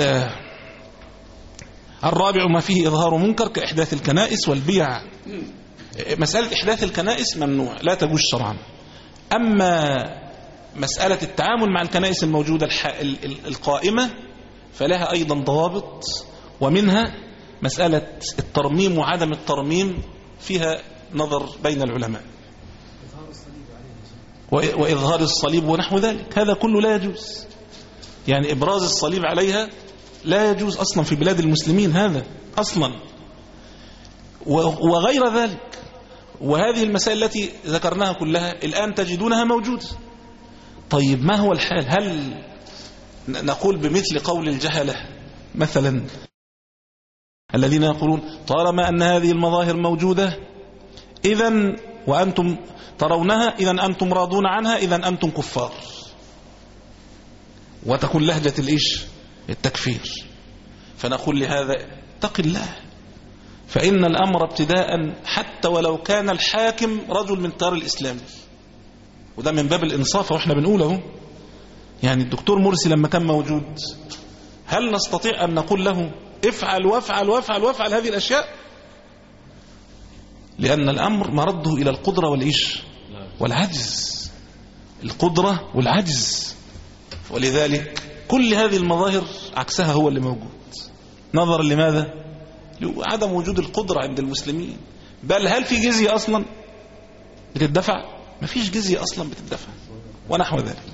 الرابع ما فيه إظهار منكر كإحداث الكنائس والبيع. مسألة إحداث الكنائس ممنوع، لا تجوز شرعا. أما مسألة التعامل مع الكنائس الموجودة القائمة فلها أيضا ضوابط، ومنها مسألة الترميم وعدم الترميم فيها نظر بين العلماء، وإظهار الصليب ونحو ذلك، هذا كله لا يجوز. يعني إبراز الصليب عليها لا يجوز أصلا في بلاد المسلمين هذا أصلا، وغير ذلك. وهذه المسائل التي ذكرناها كلها الآن تجدونها موجودة. طيب ما هو الحال؟ هل نقول بمثل قول الجهلة مثلا الذين يقولون طالما أن هذه المظاهر موجودة إذن وأنتم ترونها إذن أنتم راضون عنها إذن أنتم كفار، وتكون لهجة الإيش؟ التكفير. فنقول لهذا اتق الله، فإن الأمر ابتداء حتى ولو كان الحاكم رجل من التيار الإسلامي، وده من باب الإنصاف وإحنا بنقوله. يعني الدكتور مرسي لما كان موجود هل نستطيع أن نقول له افعل وافعل وافعل وافعل هذه الأشياء؟ لأن الأمر مرده إلى القدرة والإيش والعجز، القدرة والعجز. ولذلك كل هذه المظاهر عكسها هو اللي موجود، نظرا لماذا؟ عدم وجود القدرة عند المسلمين. بل هل في جزية أصلا بتدفع؟ ما فيش جزية أصلا بتدفع ونحو ذلك.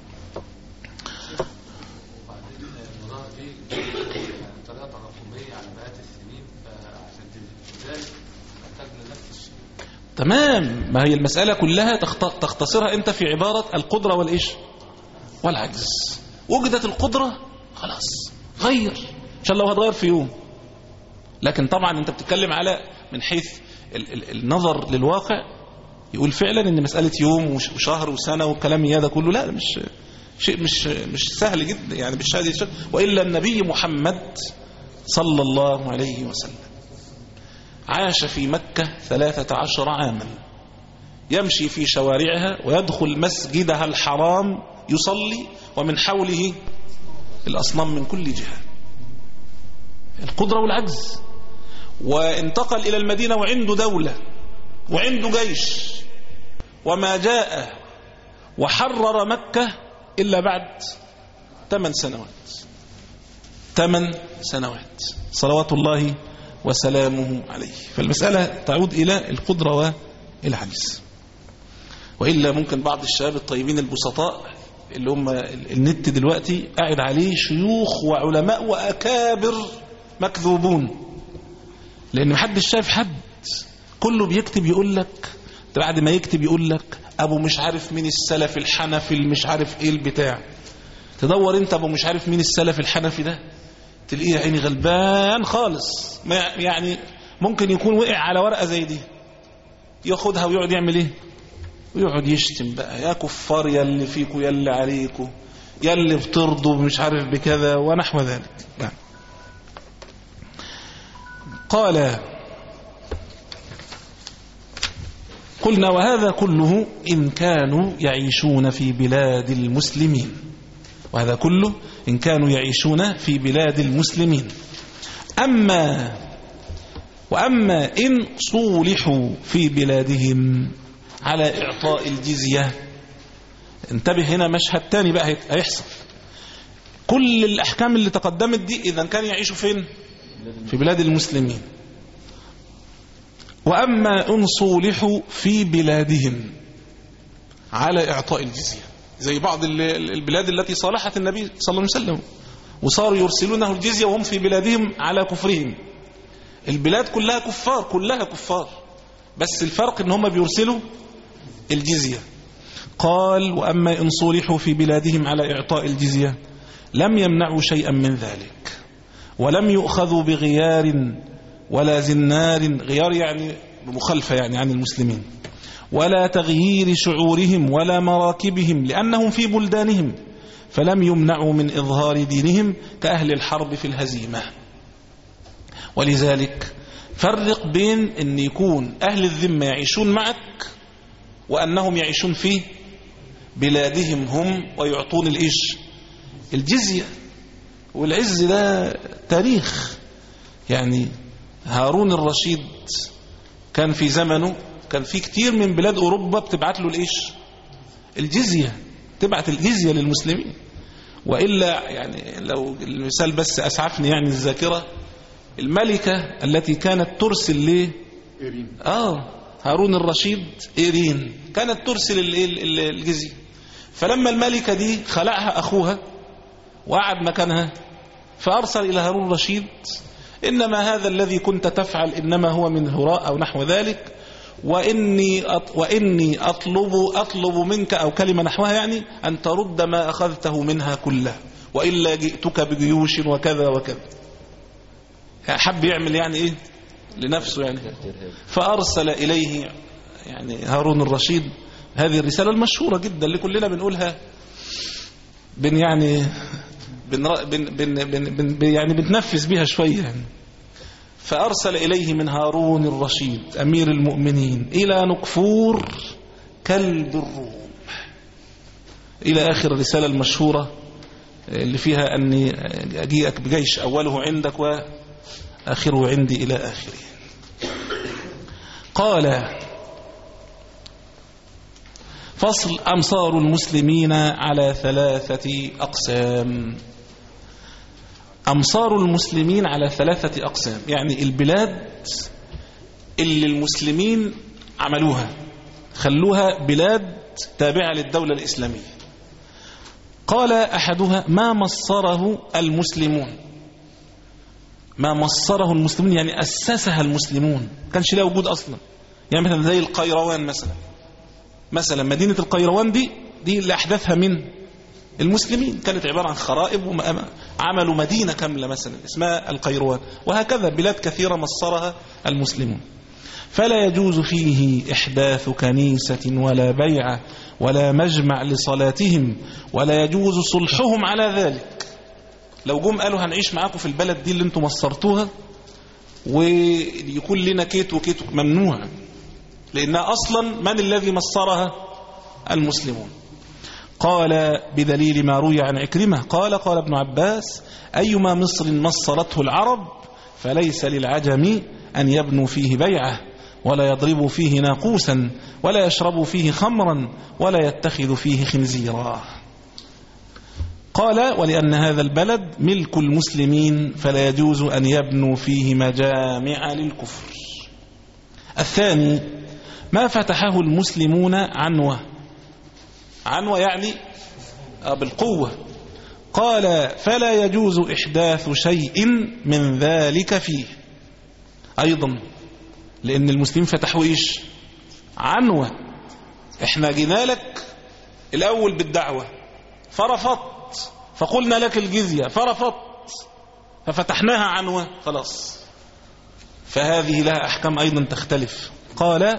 تمام، ما هي المسألة كلها تختصرها أنت في عبارة القدرة والإيش والعجز. وجدت القدرة خلاص غير، إن شاء الله هتغير في يوم. لكن طبعا أنت بتتكلم على من حيث ال ال النظر للواقع، يقول فعلا أن مسألة يوم وشهر وسنة والكلام هذا كله لا، مش شيء مش مش سهل جدا يعني بالشهادة الشهر. وإلا النبي محمد صلى الله عليه وسلم عاش في مكة ثلاثة عشر عاما، يمشي في شوارعها ويدخل مسجدها الحرام يصلي ومن حوله الأصنام من كل جهة، القدرة والعجز. وانتقل إلى المدينة وعنده دولة وعنده جيش، وما جاء وحرر مكة إلا بعد ثمان سنوات ثمان سنوات صلوات الله وسلامه عليه. فالمسألة تعود إلى القدرة والعجز. وإلا ممكن بعض الشباب الطيبين البسطاء اللي هم النت دلوقتي قاعد عليه شيوخ وعلماء وأكابر مكذوبون، لأن محدش شايف حد، كله بيكتب يقول لك، بعد ما يكتب يقول لك أبو مش عارف مين السلف الحنفي مش عارف إيه البتاع. تدور أنت أبو مش عارف مين السلف الحنفي ده، تلاقيه عيني غلبان خالص، يعني ممكن يكون وقع على ورقة زي دي ياخدها ويقعد يعمل ايه؟ ويقعد يشتم بقى، يا كفار يا اللي فيكوا يا اللي عليكوا يا اللي بترضوا مش عارف بكذا ونحو ذلك. يعني قال قلنا وهذا كله إن كانوا يعيشون في بلاد المسلمين، وهذا كله إن كانوا يعيشون في بلاد المسلمين. أما وأما إن صولحوا في بلادهم على إعطاء الجزية، انتبه هنا مشهد تاني بقى هيحصل. كل الأحكام اللي تقدمت دي إذا كان يعيشوا فين؟ في بلاد المسلمين. وأما إن صولحوا في بلادهم على إعطاء الجزية، زي بعض البلاد التي صالحت النبي صلى الله عليه وسلم وصاروا يرسلونه الجزية وهم في بلادهم على كفرهم. البلاد كلها كفار، كلها كفار، بس الفرق ان هم بيرسلوا الجزية. قال وأما إن صولحوا في بلادهم على إعطاء الجزية لم يمنعوا شيئا من ذلك، ولم يؤخذوا بغيار ولا زنار، غيار يعني بمخالفة يعني عن المسلمين، ولا تغيير شعورهم ولا مراكبهم لأنهم في بلدانهم، فلم يمنعوا من إظهار دينهم كأهل الحرب في الهزيمة. ولذلك فرق بين أن يكون أهل الذمة يعيشون معك وأنهم يعيشون في بلادهم هم ويعطون الإيش؟ الجزية. والعز ده تاريخ. يعني هارون الرشيد كان في زمنه كان في كتير من بلاد أوروبا بتبعت له الإيش؟ الجزية، تبعت الجزية للمسلمين. وإلا يعني لو المثال بس أسعفني يعني الذاكرة، الملكة التي كانت ترسل ليه آه هارون الرشيد إيرين كانت ترسل الجزية. فلما الملكة دي خلعها أخوها وقعد مكانها فأرسل إلى هارون الرشيد إنما هذا الذي كنت تفعل إنما هو من هراء أو نحو ذلك، وإني وإني أطلب أطلب منك أو كلمة نحوها يعني أن ترد ما أخذته منها كله، وإلا جئتك بجيوش وكذا وكذا. حب يعمل يعني إيه لنفسه يعني. فأرسل إليه يعني هارون الرشيد هذه الرسالة المشهورة جدا اللي كلنا بنقولها، بن يعني بن بن بن بن بن يعني بنتنفس بها شوية يعني. فأرسل إليه من هارون الرشيد أمير المؤمنين إلى نقفور كلب الروم، إلى آخر الرسالة المشهورة اللي فيها أني أجيئك بجيش أوله عندك وآخره عندي إلى آخره. قال فصل أمصار المسلمين على ثلاثة أقسام. أمصار المسلمين على ثلاثة أقسام، يعني البلاد اللي المسلمين عملوها خلوها بلاد تابعة للدولة الإسلامية. قال أحدها ما مصره المسلمون، ما مصره المسلمون يعني أسسها المسلمون، كانش لها وجود أصلا. يعني مثلا زي القيروان مثلا، مثلا مدينة القيروان دي دي اللي أحدثها من المسلمين، كانت عبارة عن خرائب وعملوا مدينة كاملة مثلا اسمها القيروان. وهكذا بلاد كثيرة مصرها المسلمون. فلا يجوز فيه إحداث كنيسة ولا بيعة ولا مجمع لصلاتهم، ولا يجوز صلحهم على ذلك. لو جم قالوا هنعيش معاكم في البلد دي اللي انتم مصرتوها ويكون لنا كيت وكيت، ممنوع، لأنها أصلا من الذي مصرها؟ المسلمون. قال بدليل ما روي عن عكرمة قال قال ابن عباس أيما مصر مصرته العرب فليس للعجم أن يبنوا فيه بيعة ولا يضربوا فيه ناقوسا ولا يشربوا فيه خمرا ولا يتخذوا فيه خنزيرا. قال ولأن هذا البلد ملك المسلمين فلا يجوز أن يبنوا فيه مجامع للكفر. الثاني ما فتحه المسلمون عنوة، عنوة يعني بالقوة. قال فلا يجوز إحداث شيء من ذلك فيه، أيضا لأن المسلمين فتحوا إيش؟ عنوة. إحنا جينا لك الأول بالدعوة فرفضت، فقلنا لك الجزية فرفضت، ففتحناها عنوة خلاص. فهذه لها أحكام أيضا تختلف. قال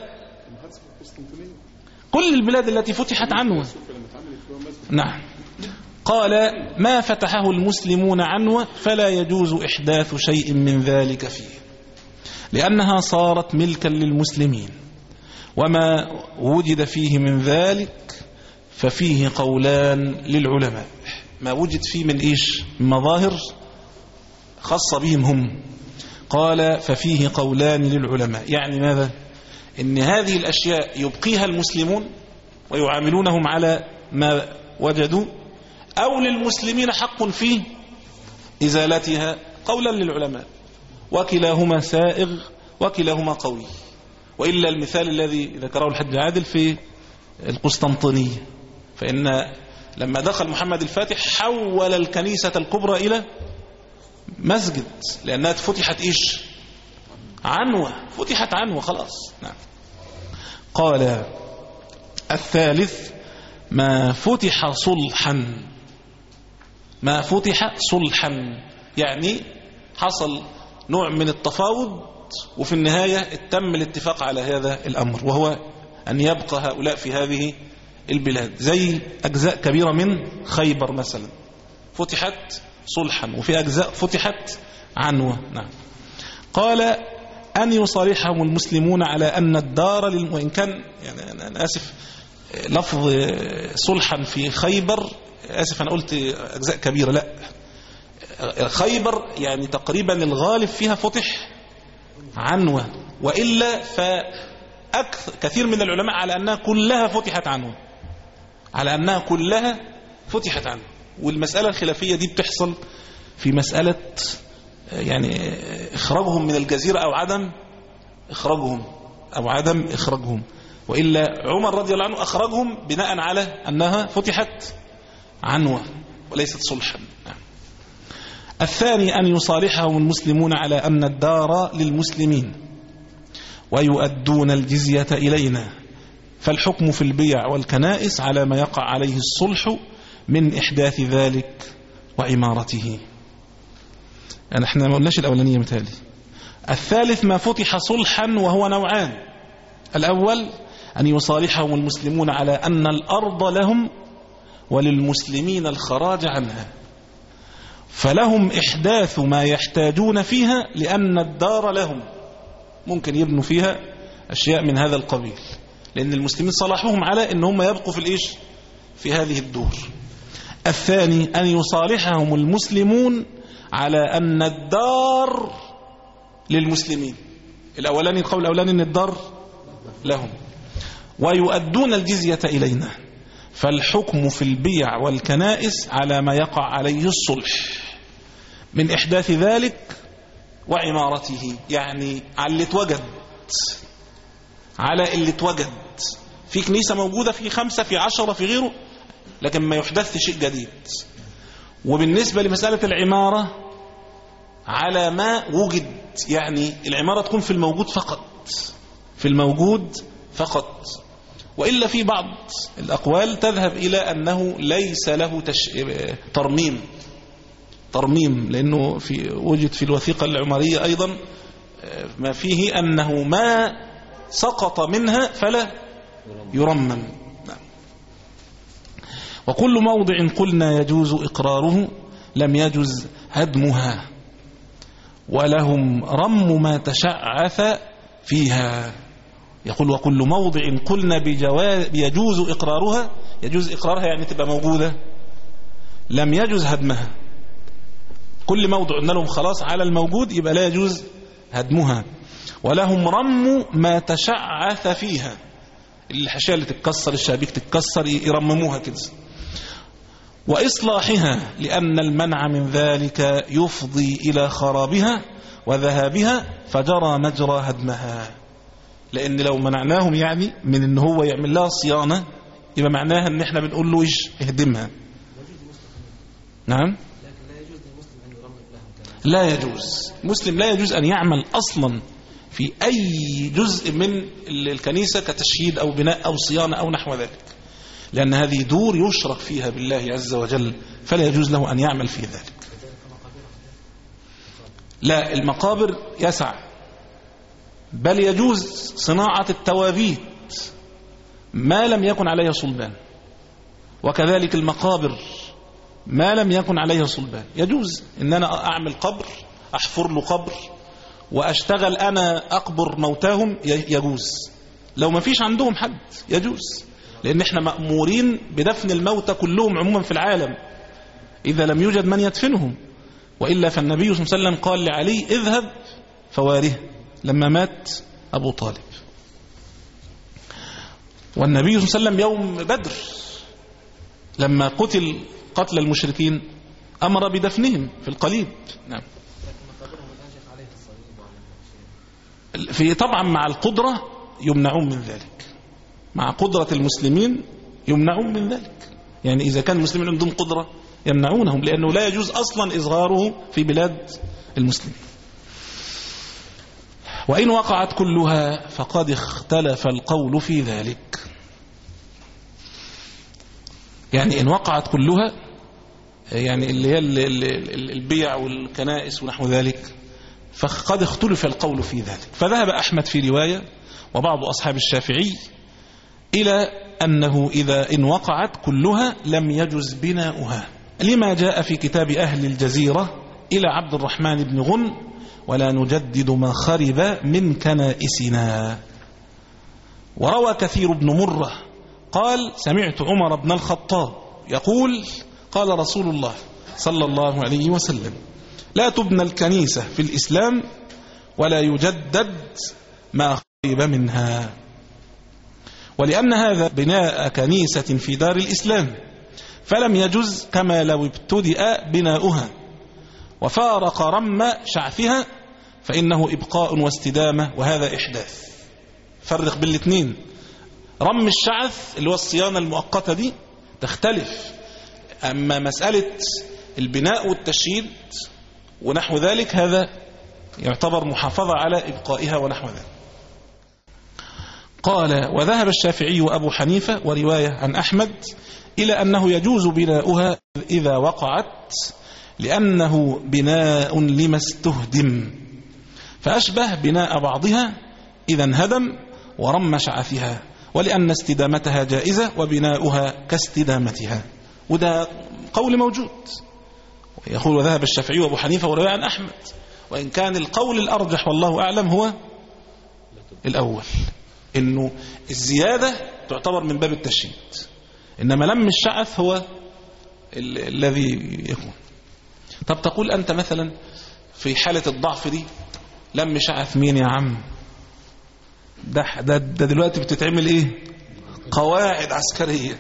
كل البلاد التي فتحت عنوة. نعم. قال ما فتحه المسلمون عنوة فلا يجوز إحداث شيء من ذلك فيه، لأنها صارت ملكا للمسلمين، وما وجد فيه من ذلك ففيه قولان للعلماء. ما وجد فيه من إيش؟ من مظاهر خاصة بهم هم. قال ففيه قولان للعلماء، يعني ماذا؟ إن هذه الأشياء يبقيها المسلمون ويعاملونهم على ما وجدوا، أو للمسلمين حق في إزالتها قولا للعلماء، وكلاهما سائغ وكلاهما قوي. وإلا المثال الذي ذكره الحج عادل في القسطنطينية، فإن لما دخل محمد الفاتح حول الكنيسة الكبرى إلى مسجد، لأنها فتحت إيش؟ عنوة، فتحت عنوة خلاص. نعم. قال الثالث ما فتح صلحا، ما فتح صلحا يعني حصل نوع من التفاوض وفي النهاية تم الاتفاق على هذا الأمر، وهو أن يبقى هؤلاء في هذه البلاد، زي أجزاء كبيرة من خيبر مثلا فتحت صلحا، وفي أجزاء فتحت عنوة. نعم. قال أن يصالحهم المسلمون على أن الدار للم... وإن كان يعني أنا آسف لفظ صلحا في خيبر، آسف أنا قلت أجزاء كبيرة، لا، خيبر يعني تقريبا الغالب فيها فتح عنوة، وإلا فأكثر كثير من العلماء على أنها كلها فتحت عنوة، على أنها كلها فتحت عنوة. والمسألة الخلافية دي بتحصل في مسألة يعني إخراجهم من الجزيرة أو عدم إخراجهم أو عدم إخراجهم، وإلا عمر رضي الله عنه أخرجهم بناء على أنها فتحت عنوة وليست صلحا. الثاني أن يصالحهم المسلمون على أن الدار للمسلمين ويؤدون الجزية إلينا، فالحكم في البيع والكنائس على ما يقع عليه الصلح من إحداث ذلك وعمارته. يعني احنا ما قلناش الأولانية مثالي. الثالث ما فتح صلحا وهو نوعان: الأول أن يصالحهم المسلمون على أن الأرض لهم وللمسلمين الخراج عنها، فلهم إحداث ما يحتاجون فيها لأن الدار لهم، ممكن يبنوا فيها أشياء من هذا القبيل، لأن المسلمين صالحوهم على أن هم يبقوا في الإيش في هذه الدور. الثاني أن يصالحهم المسلمون على أن الدار للمسلمين، الأولاني القول الأولاني أن الدار لهم، ويؤدون الجزية إلينا، فالحكم في البيع والكنائس على ما يقع عليه الصلح من إحداث ذلك وعمارته، يعني على اللي اتوجد، على اللي اتوجد في كنيسة موجودة، في خمسة، في عشرة، في غيره، لكن ما يحدث شيء جديد. وبالنسبة لمسألة العمارة على ما وجد، يعني العمارة تكون في الموجود فقط، في الموجود فقط. وإلا في بعض الأقوال تذهب إلى أنه ليس له تش... ترميم ترميم لأنه في وجد في الوثيقة العمرية أيضا ما فيه أنه ما سقط منها فلا يرمم. وكل موضع قلنا يجوز إقراره لم يجوز هدمها، ولهم رم ما تشعث فيها. يقول وكل موضع قلنا بجواز يجوز إقرارها، يجوز إقرارها يعني تبقى موجودة، لم يجوز هدمها. كل موضع قلنا لهم خلاص على الموجود يبقى لا يجوز هدمها. ولهم رم ما تشعث فيها، الحشاة اللي تتكسر، الشبابيك تتكسر، يرمموها كده. وإصلاحها لأن المنع من ذلك يفضي إلى خرابها وذهابها فجرى مجرى هدمها. لأن لو منعناهم يعني من ان هو يعمل لها صيانة يبقى معناها ان احنا بنقول له ايش اهدمها. نعم لا يجوز، مسلم لا يجوز أن يعمل أصلا في أي جزء من الكنيسة كتشييد أو بناء أو صيانة أو نحو ذلك، لأن هذه دور يشرك فيها بالله عز وجل، فلا يجوز له أن يعمل في ذلك. لا، المقابر يسع، بل يجوز صناعة التوابيت ما لم يكن عليها صلبان، وكذلك المقابر ما لم يكن عليها صلبان يجوز ان انا اعمل قبر، احفر له قبر واشتغل انا اقبر موتاهم، يجوز. لو ما فيش عندهم حد يجوز، لان احنا مأمورين بدفن الموتى كلهم عموما في العالم اذا لم يوجد من يدفنهم. وإلا فالنبي صلى الله عليه وسلم قال لعلي اذهب فواره لما مات أبو طالب. والنبي صلى الله عليه وسلم يوم بدر لما قتل قتل المشركين أمر بدفنهم في القليب. نعم. في طبعا مع القدرة يمنعون من ذلك، مع قدرة المسلمين يمنعون من ذلك. يعني إذا كان المسلمين عندهم قدرة يمنعونهم، لأنه لا يجوز أصلا إصغاره في بلاد المسلمين. وإن وقعت كلها فقد اختلف القول في ذلك. يعني إن وقعت كلها، يعني اللي هي البيع والكنائس ونحو ذلك، فقد اختلف القول في ذلك. فذهب أحمد في رواية وبعض أصحاب الشافعي إلى أنه إذا إن وقعت كلها لم يجز بناؤها، لما جاء في كتاب أهل الجزيرة إلى عبد الرحمن بن غن: ولا نجدد ما خرب من كنائسنا. وروى كثير بن مرة قال: سمعت عمر بن الخطاب يقول: قال رسول الله صلى الله عليه وسلم: لا تبنى الكنيسة في الإسلام ولا يجدد ما خرب منها. ولأن هذا بناء كنيسة في دار الإسلام فلم يجز، كما لو ابتدأ بناؤها وفارق رم شعفها فإنه إبقاء واستدامة، وهذا إحداث. فرق بين الاثنين. رم الشعث اللي هو الصيانة المؤقتة دي تختلف، أما مسألة البناء والتشييد ونحو ذلك هذا يعتبر محافظة على إبقائها ونحو ذلك. قال: وذهب الشافعي وأبو حنيفة ورواية عن أحمد إلى أنه يجوز بناؤها إذا وقعت، لأنه بناء لما استهدم، فأشبه بناء بعضها إذا انهدم ورم شعفها، ولأن استدامتها جائزة وبناؤها كاستدامتها. وده قول موجود. يقول: وذهب الشافعي وأبو حنيفة ورواية عن أحمد، وإن كان القول الأرجح والله أعلم هو الأول، إنه الزيادة تعتبر من باب التشييد، إنما لم الشعث هو ال الذي يكون. طب تقول أنت مثلا في حالة الضعف دي لم شعث مين يا عم؟ ده, ده, ده دلوقتي بتتعمل إيه؟ قواعد عسكرية.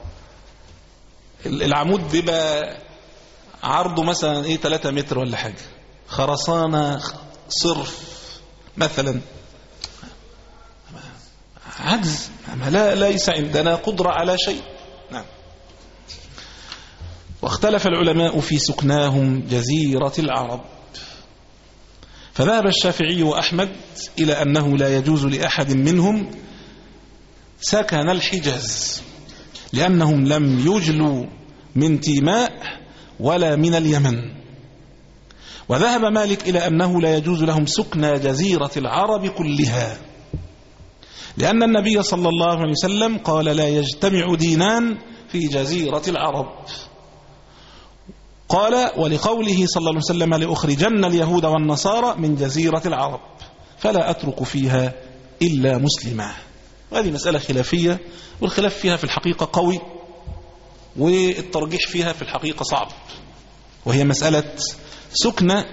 العمود بيبقى عرضه مثلا إيه ثلاثة متر ولا حاجة، خرسانة صرف مثلا، عجز، لا ليس عندنا قدرة على شيء. نعم. واختلف العلماء في سكناهم جزيرة العرب، فذهب الشافعي وأحمد إلى أنه لا يجوز لأحد منهم سكن الحجاز، لأنهم لم يجلوا من تيماء ولا من اليمن. وذهب مالك إلى أنه لا يجوز لهم سكن جزيرة العرب كلها، لأن النبي صلى الله عليه وسلم قال: لا يجتمع دينان في جزيرة العرب. قال: ولقوله صلى الله عليه وسلم: لأخرجن اليهود والنصارى من جزيرة العرب فلا أترك فيها إلا مسلما. وهذه مسألة خلافية، والخلاف فيها في الحقيقة قوي، والترجيح فيها في الحقيقة صعب، وهي مسألة سكن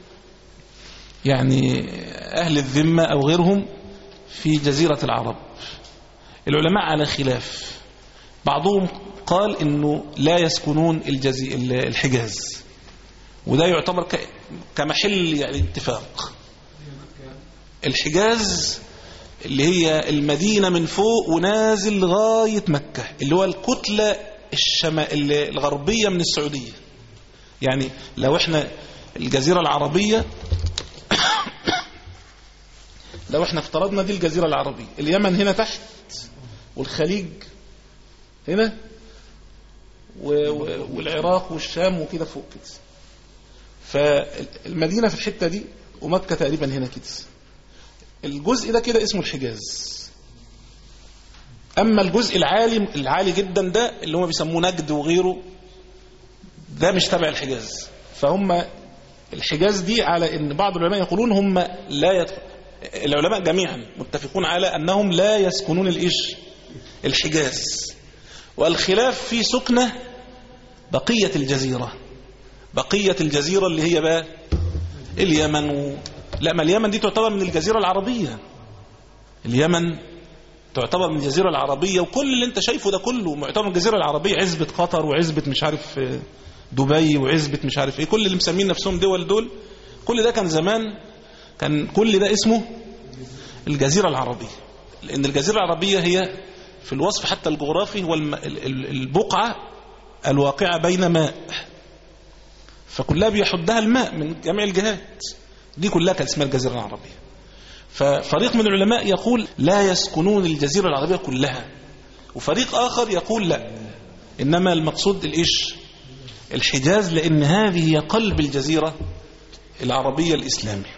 يعني أهل الذمة أو غيرهم في جزيرة العرب. العلماء على خلاف، بعضهم قال إنه لا يسكنون الجزي... الحجاز، وده يعتبر ك... كمحل يعني اتفاق. الحجاز اللي هي المدينة من فوق ونازل لغاية مكة، اللي هو الكتلة الشما... الغربية من السعودية. يعني لو احنا الجزيرة العربية لو احنا افترضنا دي الجزيرة العربية، اليمن هنا تحت والخليج هنا والعراق والشام وكده فوق كده، فالمدينة في الحتة دي ومكة تقريبا هنا كده. الجزء ده كده اسمه الحجاز. أما الجزء العالي العالي جدا ده اللي هم بيسموه نجد وغيره، ده مش تبع الحجاز. فهم الحجاز دي على ان بعض العلماء يقولون هم لا يدخل، العلماء جميعا متفقون على أنهم لا يسكنون الإيش الحجاز. والخلاف في سكنة بقية الجزيرة، بقية الجزيرة اللي هي بقى اليمن و... لا، ما اليمن دي تعتبر من الجزيرة العربية. اليمن تعتبر من الجزيرة العربية، وكل اللي انت شايفه ده كله معتبر من الجزيرة العربية، عزبة قطر وعزبة مش عارف دبي وعزبة مش عارف ايه، كل اللي مسمين نفسهم دول دول كل ده كان زمان كان كل ده اسمه الجزيرة العربية. لأن الجزيرة العربية هي في الوصف حتى الجغرافي هو البقعة الواقعة بين ماء، فكلها بيحدها الماء من جميع الجهات، دي كلها كانت اسمها الجزيرة العربية. ففريق من العلماء يقول لا يسكنون الجزيرة العربية كلها، وفريق آخر يقول لا، إنما المقصود الإيش الحجاز، لأن هذه هي قلب الجزيرة العربية الإسلامية.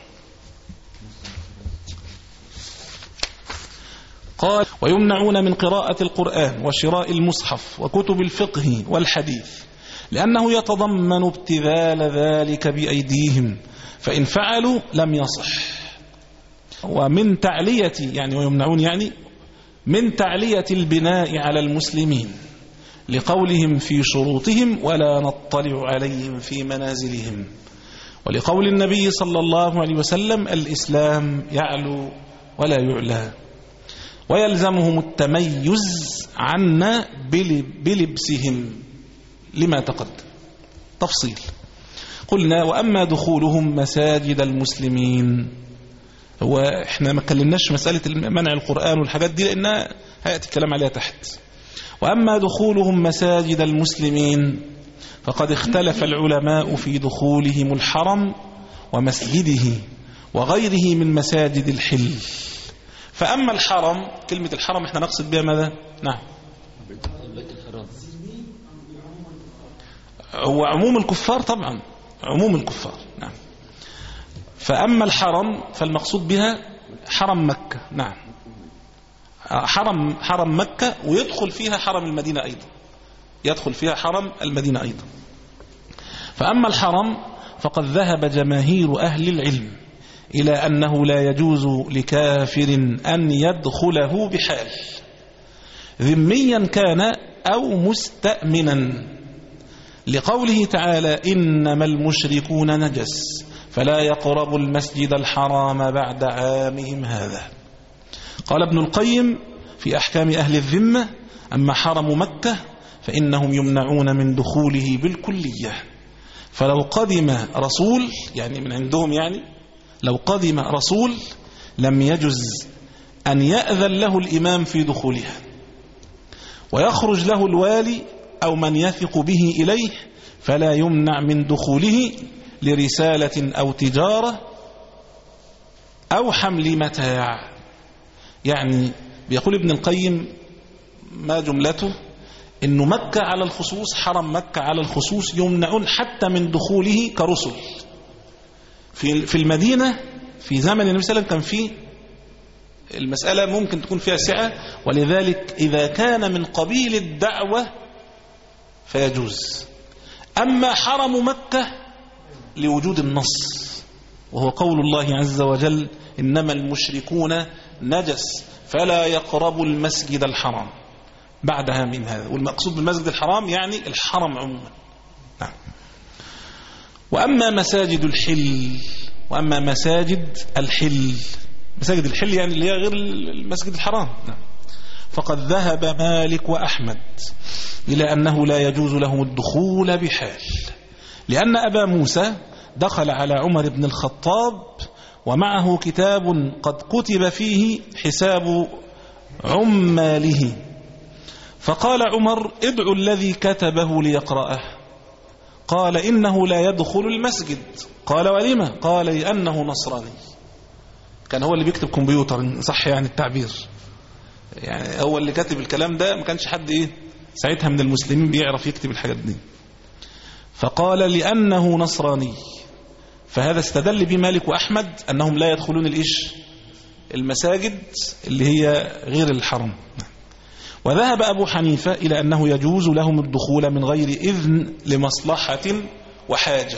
قال ويمنعون من قراءة القرآن وشراء المصحف وكتب الفقه والحديث لأنه يتضمن ابتذال ذلك بأيديهم، فإن فعلوا لم يصح. ومن تعلية يعني ويمنعون يعني من تعلية البناء على المسلمين لقولهم في شروطهم ولا نطلع عليهم في منازلهم، ولقول النبي صلى الله عليه وسلم الإسلام يعلو ولا يعلى، ويلزمهم التميز عنا بلبسهم لما تقدم. تفصيل قلنا وأما دخولهم مساجد المسلمين، هو احنا ما كلمناش مسألة منع القرآن والحاجات دي لأنها هيأتي الكلام عليها تحت. وأما دخولهم مساجد المسلمين فقد اختلف العلماء في دخولهم الحرم ومسجده وغيره من مساجد الحل. فأما الحرم، كلمة الحرم احنا نقصد بها ماذا؟ نعم هو عموم الكفار طبعا، عموم الكفار. نعم. فأما الحرم فالمقصود بها حرم مكة. نعم حرم حرم مكة، ويدخل فيها حرم المدينة أيضا، يدخل فيها حرم المدينة أيضا. فأما الحرم فقد ذهب جماهير أهل العلم إلى أنه لا يجوز لكافر أن يدخله بحال، ذميا كان أو مستأمنا، لقوله تعالى إنما المشركون نجس فلا يقربوا المسجد الحرام بعد عامهم هذا. قال ابن القيم في أحكام أهل الذمة أما حرم مكة فإنهم يمنعون من دخوله بالكلية، فلو قدم رسول يعني من عندهم يعني لو قدم رسول لم يجز أن يأذن له الإمام في دخولها، ويخرج له الوالي أو من يثق به إليه فلا يمنع من دخوله لرسالة أو تجارة أو حمل متاع. يعني بيقول ابن القيم ما جملته إنه مكة على الخصوص، حرم مكة على الخصوص يمنعون حتى من دخوله كرسل. في في المدينة في زمن النبي صلى الله عليه وسلم كان فيه المسألة ممكن تكون فيها سعة، ولذلك إذا كان من قبيل الدعوة فيجوز. أما حرم مكة لوجود النص وهو قول الله عز وجل إنما المشركون نجس فلا يقربوا المسجد الحرام بعدها من هذا، والمقصود بالمسجد الحرام يعني الحرم عموما. نعم. وأما مساجد الحل، وأما مساجد الحل مساجد الحل يعني اللي هي غير المسجد الحرام، نعم، فقد ذهب مالك وأحمد إلى أنه لا يجوز لهم الدخول بحال، لأن أبا موسى دخل على عمر بن الخطاب ومعه كتاب قد كتب فيه حساب عماله، فقال عمر ادعوا الذي كتبه ليقرأه، قال إنه لا يدخل المسجد، قال ولما؟ قال لأنه نصراني. كان هو اللي بيكتب كمبيوتر صح يعني التعبير، يعني هو اللي كتب الكلام ده، ما كانش حد ايه ساعتها من المسلمين بيعرف يكتب الحاجات دي، فقال لأنه نصراني. فهذا استدل بمالك وأحمد أنهم لا يدخلون الإيش المساجد اللي هي غير الحرم. وذهب أبو حنيفة إلى أنه يجوز لهم الدخول من غير إذن لمصلحة وحاجة،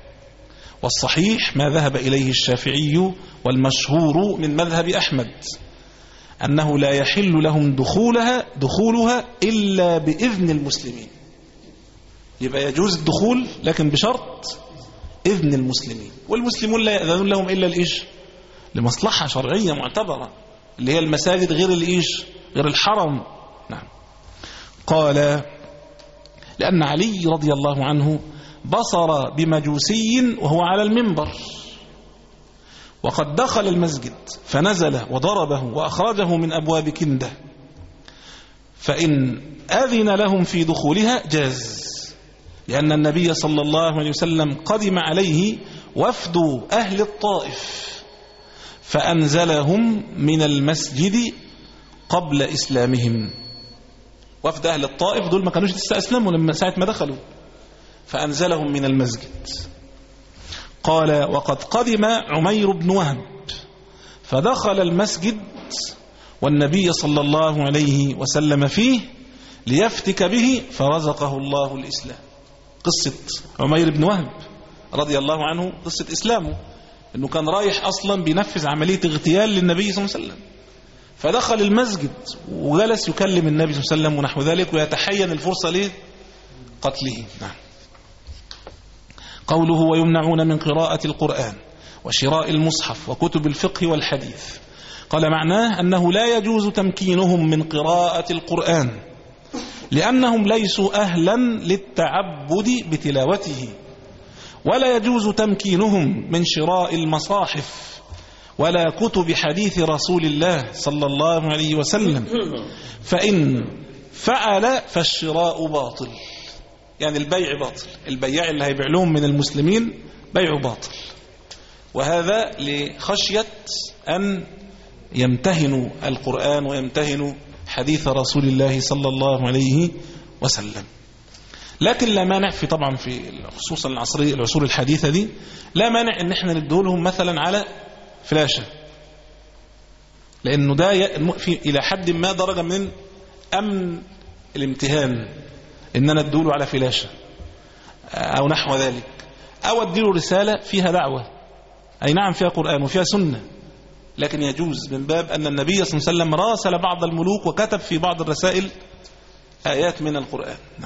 والصحيح ما ذهب إليه الشافعي والمشهور من مذهب أحمد أنه لا يحل لهم دخولها دخولها إلا بإذن المسلمين. يبقى يجوز الدخول لكن بشرط إذن المسلمين، والمسلمون لا يأذنون لهم إلا الإيش لمصلحة شرعية معتبرة اللي هي المساجد غير الإيش غير الحرم. نعم. قال لأن علي رضي الله عنه بصر بمجوسي وهو على المنبر وقد دخل المسجد فنزل وضربه وأخرجه من أبواب كندة، فإن أذن لهم في دخولها جاز، لأن النبي صلى الله عليه وسلم قدم عليه وفد أهل الطائف فأنزلهم من المسجد قبل إسلامهم. وفد أهل الطائف دول ما كانوش لسه أسلموا لما ساعة ما دخلوا، فأنزلهم من المسجد. قال وقد قدم عمير بن وهب فدخل المسجد والنبي صلى الله عليه وسلم فيه ليفتك به فرزقه الله الإسلام. قصة عمير بن وهب رضي الله عنه قصة إسلامه، أنه كان رايح أصلا بينفذ عملية اغتيال للنبي صلى الله عليه وسلم، فدخل المسجد وجلس يكلم النبي صلى الله عليه وسلم ونحو ذلك ويتحين الفرصة لقتله. نعم. قوله ويمنعون من قراءة القرآن وشراء المصحف وكتب الفقه والحديث، قال معناه أنه لا يجوز تمكينهم من قراءة القرآن لأنهم ليسوا أهلا للتعبد بتلاوته، ولا يجوز تمكينهم من شراء المصاحف ولا كتب حديث رسول الله صلى الله عليه وسلم، فإن فعل فالشراء باطل، يعني البيع باطل، البياع اللي هيبيع لهم من المسلمين بيع باطل، وهذا لخشية أن يمتهنوا القرآن ويمتهنوا حديث رسول الله صلى الله عليه وسلم. لكن لا مانع في طبعا في خصوصا العصرية العصور الحديثة دي لا مانع ان احنا ندولهم مثلا على فلاشة، لانه ده في الى حد ما درجة من امن الامتهان، ان انا ادوله على فلاشة او نحو ذلك، او اديله رسالة فيها دعوة، اي نعم فيها قرآن وفيها سنة، لكن يجوز من باب أن النبي صلى الله عليه وسلم راسل بعض الملوك وكتب في بعض الرسائل آيات من القرآن. نعم.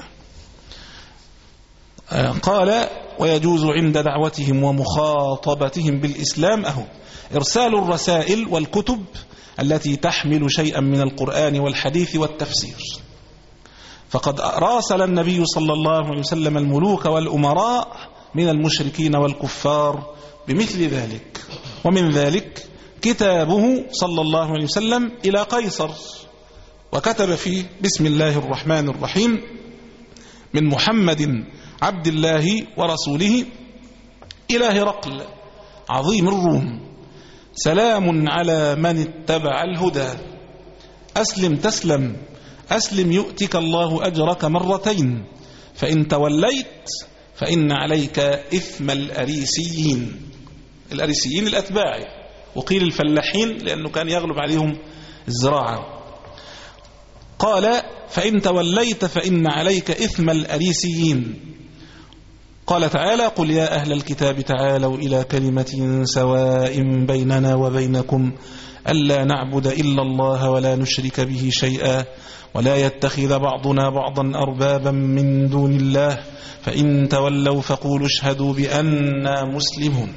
قال ويجوز عند دعوتهم ومخاطبتهم بالإسلام أهو إرسال الرسائل والكتب التي تحمل شيئا من القرآن والحديث والتفسير، فقد راسل النبي صلى الله عليه وسلم الملوك والأمراء من المشركين والكفار بمثل ذلك. ومن ذلك كتابه صلى الله عليه وسلم إلى قيصر، وكتب فيه بسم الله الرحمن الرحيم من محمد عبد الله ورسوله إلى هرقل عظيم الروم، سلام على من اتبع الهدى، أسلم تسلم، أسلم يؤتك الله أجرك مرتين، فإن توليت فإن عليك إثم الأريسيين. الأريسيين الأتباع، وقيل الفلاحين لأنه كان يغلب عليهم الزراعة. قال فإن توليت فإن عليك إثم الأريسيين. قال تعالى قل يا أهل الكتاب تعالوا إلى كلمة سواء بيننا وبينكم ألا نعبد إلا الله ولا نشرك به شيئا ولا يتخذ بعضنا بعضا أربابا من دون الله فإن تولوا فقولوا اشهدوا بأننا مسلمون.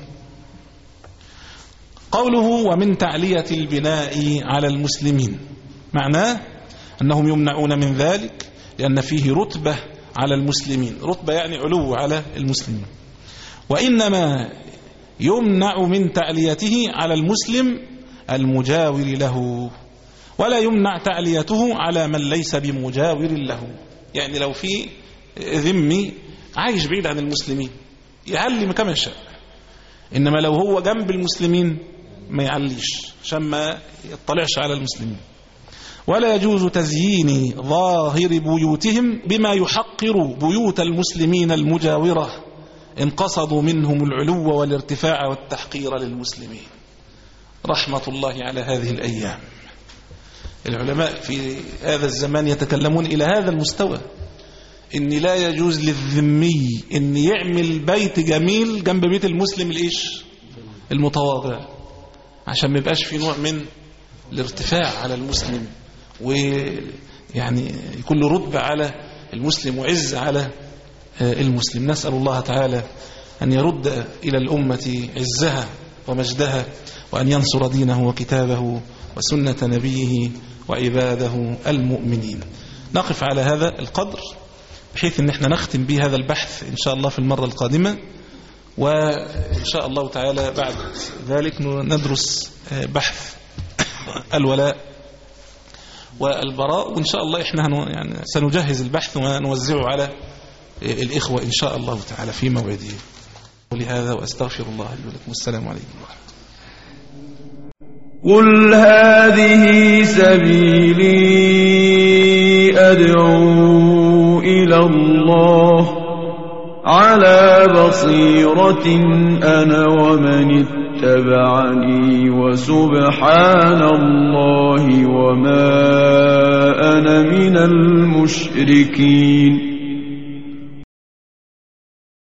قوله ومن تعلية البناء على المسلمين معناه أنهم يمنعون من ذلك لأن فيه رتبة على المسلمين، رتبة يعني علو على المسلمين، وإنما يمنع من تعليته على المسلم المجاور له، ولا يمنع تعليته على من ليس بمجاور له. يعني لو في ذمي عايش بعيد عن المسلمين يعلم كما شاء، إنما لو هو جنب المسلمين ما يعليش عشان ما يطلعش على المسلمين. ولا يجوز تزيين ظاهر بيوتهم بما يحقر بيوت المسلمين المجاورة إن قصدوا منهم العلو والارتفاع والتحقير للمسلمين. رحمة الله على هذه الأيام. العلماء في هذا الزمان يتكلمون إلى هذا المستوى، إن لا يجوز للذمي إن يعمل بيت جميل جنب بيت المسلم الإيش المتواضع، عشان ما يبقاش في نوع من الارتفاع على المسلم، ويعني يكون له رتبة على المسلم وعز على المسلم. نسأل الله تعالى أن يرد إلى الأمة عزها ومجدها، وأن ينصر دينه وكتابه وسنة نبيه وعباده المؤمنين. نقف على هذا القدر بحيث ان احنا نختم به هذا البحث ان شاء الله في المرة القادمة، وان شاء الله تعالى بعد ذلك ندرس بحث الولاء والبراء، وان شاء الله احنا يعني سنجهز البحث ونوزعه على الإخوة إن شاء الله تعالى في موعده. ولهذا وأستغفر الله لي ولكم، والسلام عليكم ورحمة الله. قل هذه سبيلي أدعو إلى الله على بصيرة أنا ومن اتبعني وسبحان الله وما أنا من المشركين.